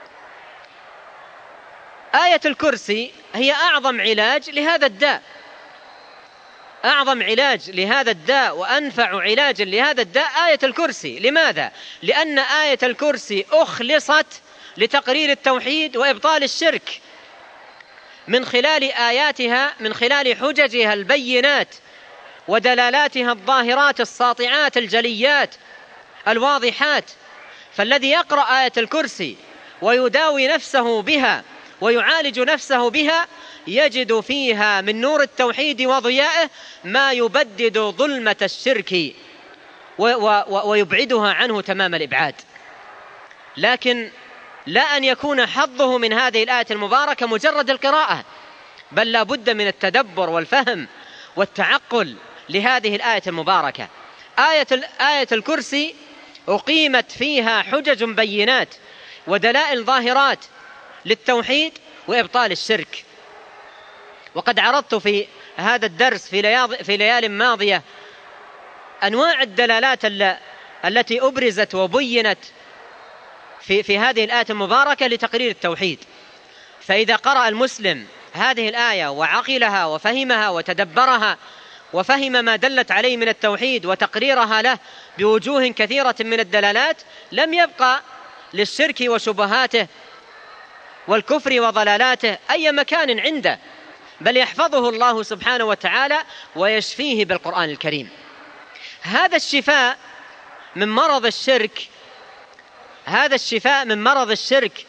آية الكرسي هي أعظم علاج لهذا الداء، أعظم علاج لهذا الداء وأنفع علاج لهذا الداء آية الكرسي. لماذا؟ لأن آية الكرسي أخلصت لتقرير التوحيد وإبطال الشرك من خلال آياتها، من خلال حججها البينات ودلالاتها الظاهرات الساطعات الجليات الواضحات. فالذي يقرأ آية الكرسي ويداوي نفسه بها ويعالج نفسه بها يجد فيها من نور التوحيد وضيائه ما يبدد ظلمة الشرك ويبعدها عنه تمام الإبعاد. لكن لا أن يكون حظه من هذه الآية المباركة مجرد القراءة، بل لا بد من التدبر والفهم والتعقل لهذه الآية المباركة. آية الكرسي أقيمت فيها حجج بينات ودلائل ظاهرات للتوحيد وإبطال الشرك. وقد عرضت في هذا الدرس في ليال ماضية أنواع الدلالات التي أبرزت وبينت في هذه الآية المباركة لتقرير التوحيد. فإذا قرأ المسلم هذه الآية وعقلها وفهمها وتدبرها وفهم ما دلت عليه من التوحيد وتقريرها له بوجوه كثيرة من الدلالات لم يبقى للشرك وشبهاته والكفر وضلالاته أي مكان عنده، بل يحفظه الله سبحانه وتعالى ويشفيه بالقرآن الكريم. هذا الشفاء من مرض الشرك، هذا الشفاء من مرض الشرك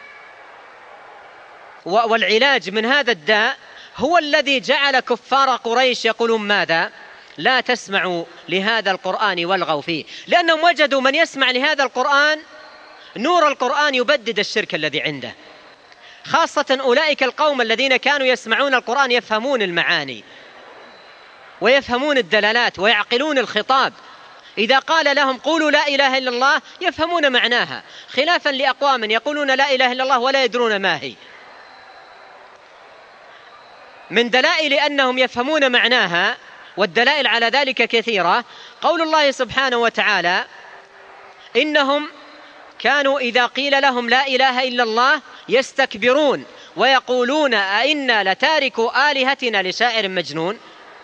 والعلاج من هذا الداء هو الذي جعل كفار قريش يقولون ماذا؟ لا تسمعوا لهذا القرآن والغوا فيه، لأنهم وجدوا من يسمع لهذا القرآن نور القرآن يبدد الشرك الذي عنده، خاصة أولئك القوم الذين كانوا يسمعون القرآن يفهمون المعاني ويفهمون الدلالات ويعقلون الخطاب. إذا قال لهم قولوا لا إله إلا الله يفهمون معناها، خلافا لأقوام يقولون لا إله إلا الله ولا يدرون ما هي. من دلائل أنهم يفهمون معناها والدلائل على ذلك كثيرة قول الله سبحانه وتعالى: إنهم كانوا إذا قيل لهم لا إله إلا الله يستكبرون ويقولون أئنا لتاركوا آلهتنا لشاعر مجنون.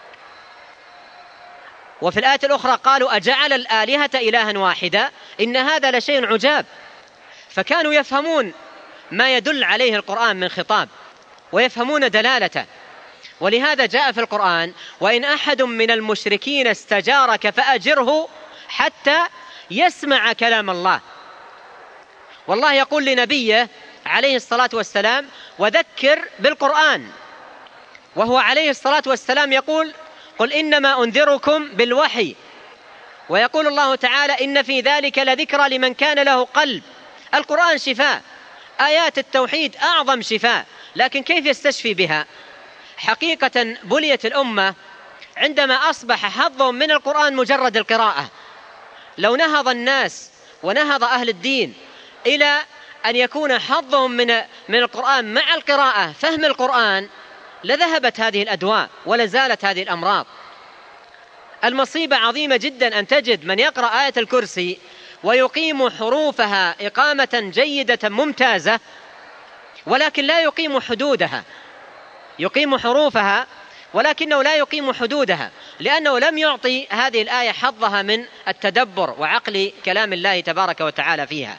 وفي الآية الأخرى قالوا أجعل الآلهة إلها واحدا إن هذا لشيء عجاب. فكانوا يفهمون ما يدل عليه القرآن من خطاب ويفهمون دلالته. ولهذا جاء في القرآن: وإن أحد من المشركين استجارك فأجره حتى يسمع كلام الله. والله يقول لنبيه عليه الصلاة والسلام: وذكر بالقرآن، وهو عليه الصلاة والسلام يقول: قل إنما أنذركم بالوحي. ويقول الله تعالى: إن في ذلك لذكرى لمن كان له قلب. القرآن شفاء، آيات التوحيد أعظم شفاء، لكن كيف يستشفي بها؟ حقيقة بليت الأمة عندما أصبح حظهم من القرآن مجرد القراءة. لو نهض الناس ونهض أهل الدين إلى أن يكون حظهم من القرآن مع القراءة فهم القرآن لذهبت هذه الأدواء ولزالت هذه الأمراض. المصيبة عظيمة جدا أن تجد من يقرأ آية الكرسي ويقيم حروفها إقامة جيدة ممتازة، ولكن لا يقيم حدودها، يقيم حروفها ولكنه لا يقيم حدودها، لأنه لم يعطي هذه الآية حظها من التدبر وعقل كلام الله تبارك وتعالى فيها.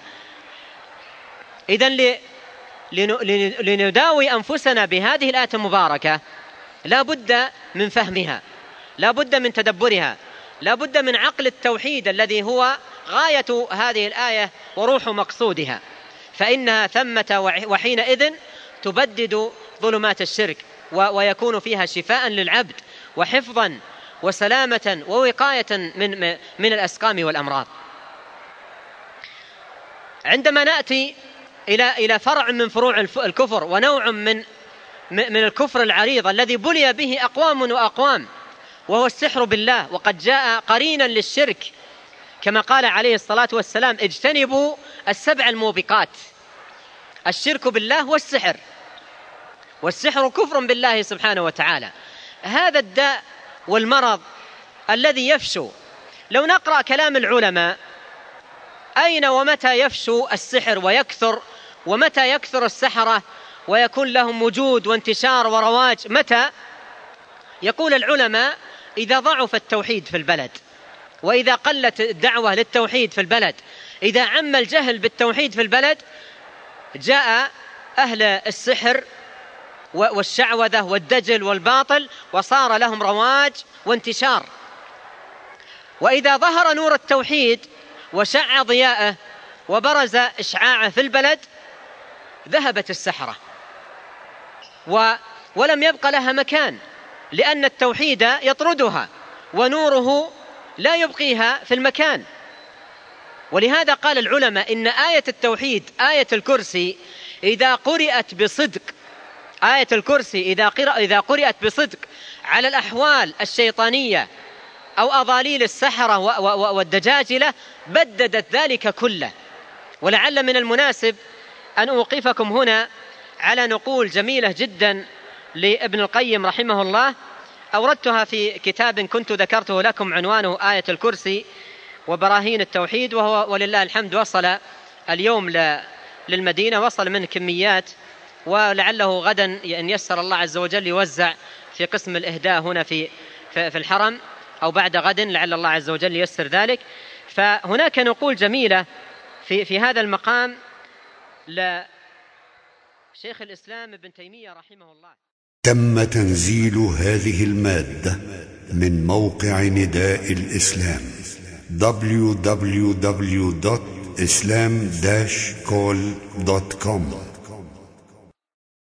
إذن لنداوي أنفسنا بهذه الآية المباركة لا بد من فهمها، لا بد من تدبرها، لا بد من عقل التوحيد الذي هو غاية هذه الآية وروح مقصودها، فإنها ثمة وحينئذ تبدد ظلمات الشرك ويكون فيها شفاء للعبد وحفظا وسلامة ووقاية من الأسقام والأمراض. عندما نأتي إلى فرع من فروع الكفر ونوع من الكفر العريض الذي بلي به أقوام وأقوام، وهو السحر بالله، وقد جاء قرينا للشرك كما قال عليه الصلاة والسلام: اجتنبوا السبع الموبقات. الشرك بالله والسحر، والسحر كفر بالله سبحانه وتعالى. هذا الداء والمرض الذي يفشو، لو نقرأ كلام العلماء أين ومتى يفشو السحر ويكثر، ومتى يكثر السحرة ويكون لهم وجود وانتشار ورواج؟ متى؟ يقول العلماء: إذا ضعف التوحيد في البلد، وإذا قلت الدعوة للتوحيد في البلد، إذا عم الجهل بالتوحيد في البلد، جاء أهل السحر والشعوذة والدجل والباطل وصار لهم رواج وانتشار. وإذا ظهر نور التوحيد وشع ضياءه وبرز إشعاعه في البلد، ذهبت السحرة ولم يبق لها مكان، لأن التوحيد يطردها ونوره لا يبقيها في المكان. ولهذا قال العلماء إن آية التوحيد، آية الكرسي، إذا قرأت بصدق، آية الكرسي إذا قرأت بصدق على الأحوال الشيطانية أو أضاليل السحرة والدجاجلة بددت ذلك كله. ولعل من المناسب أن أوقفكم هنا على نقول جميلة جدا لابن القيم رحمه الله، أوردتها في كتاب كنت ذكرته لكم عنوانه آية الكرسي وبراهين التوحيد، وهو ولله الحمد وصل اليوم للمدينة، وصل من كميات، ولعله غدا أن يسر الله عز وجل يوزع في قسم الإهداء هنا في الحرم، أو بعد غد لعل الله عز وجل يسر ذلك. فهناك نقول جميلة في هذا المقام لشيخ الإسلام ابن تيمية رحمه الله. تم تنزيل هذه المادة من موقع نداء الإسلام www.islam-call.com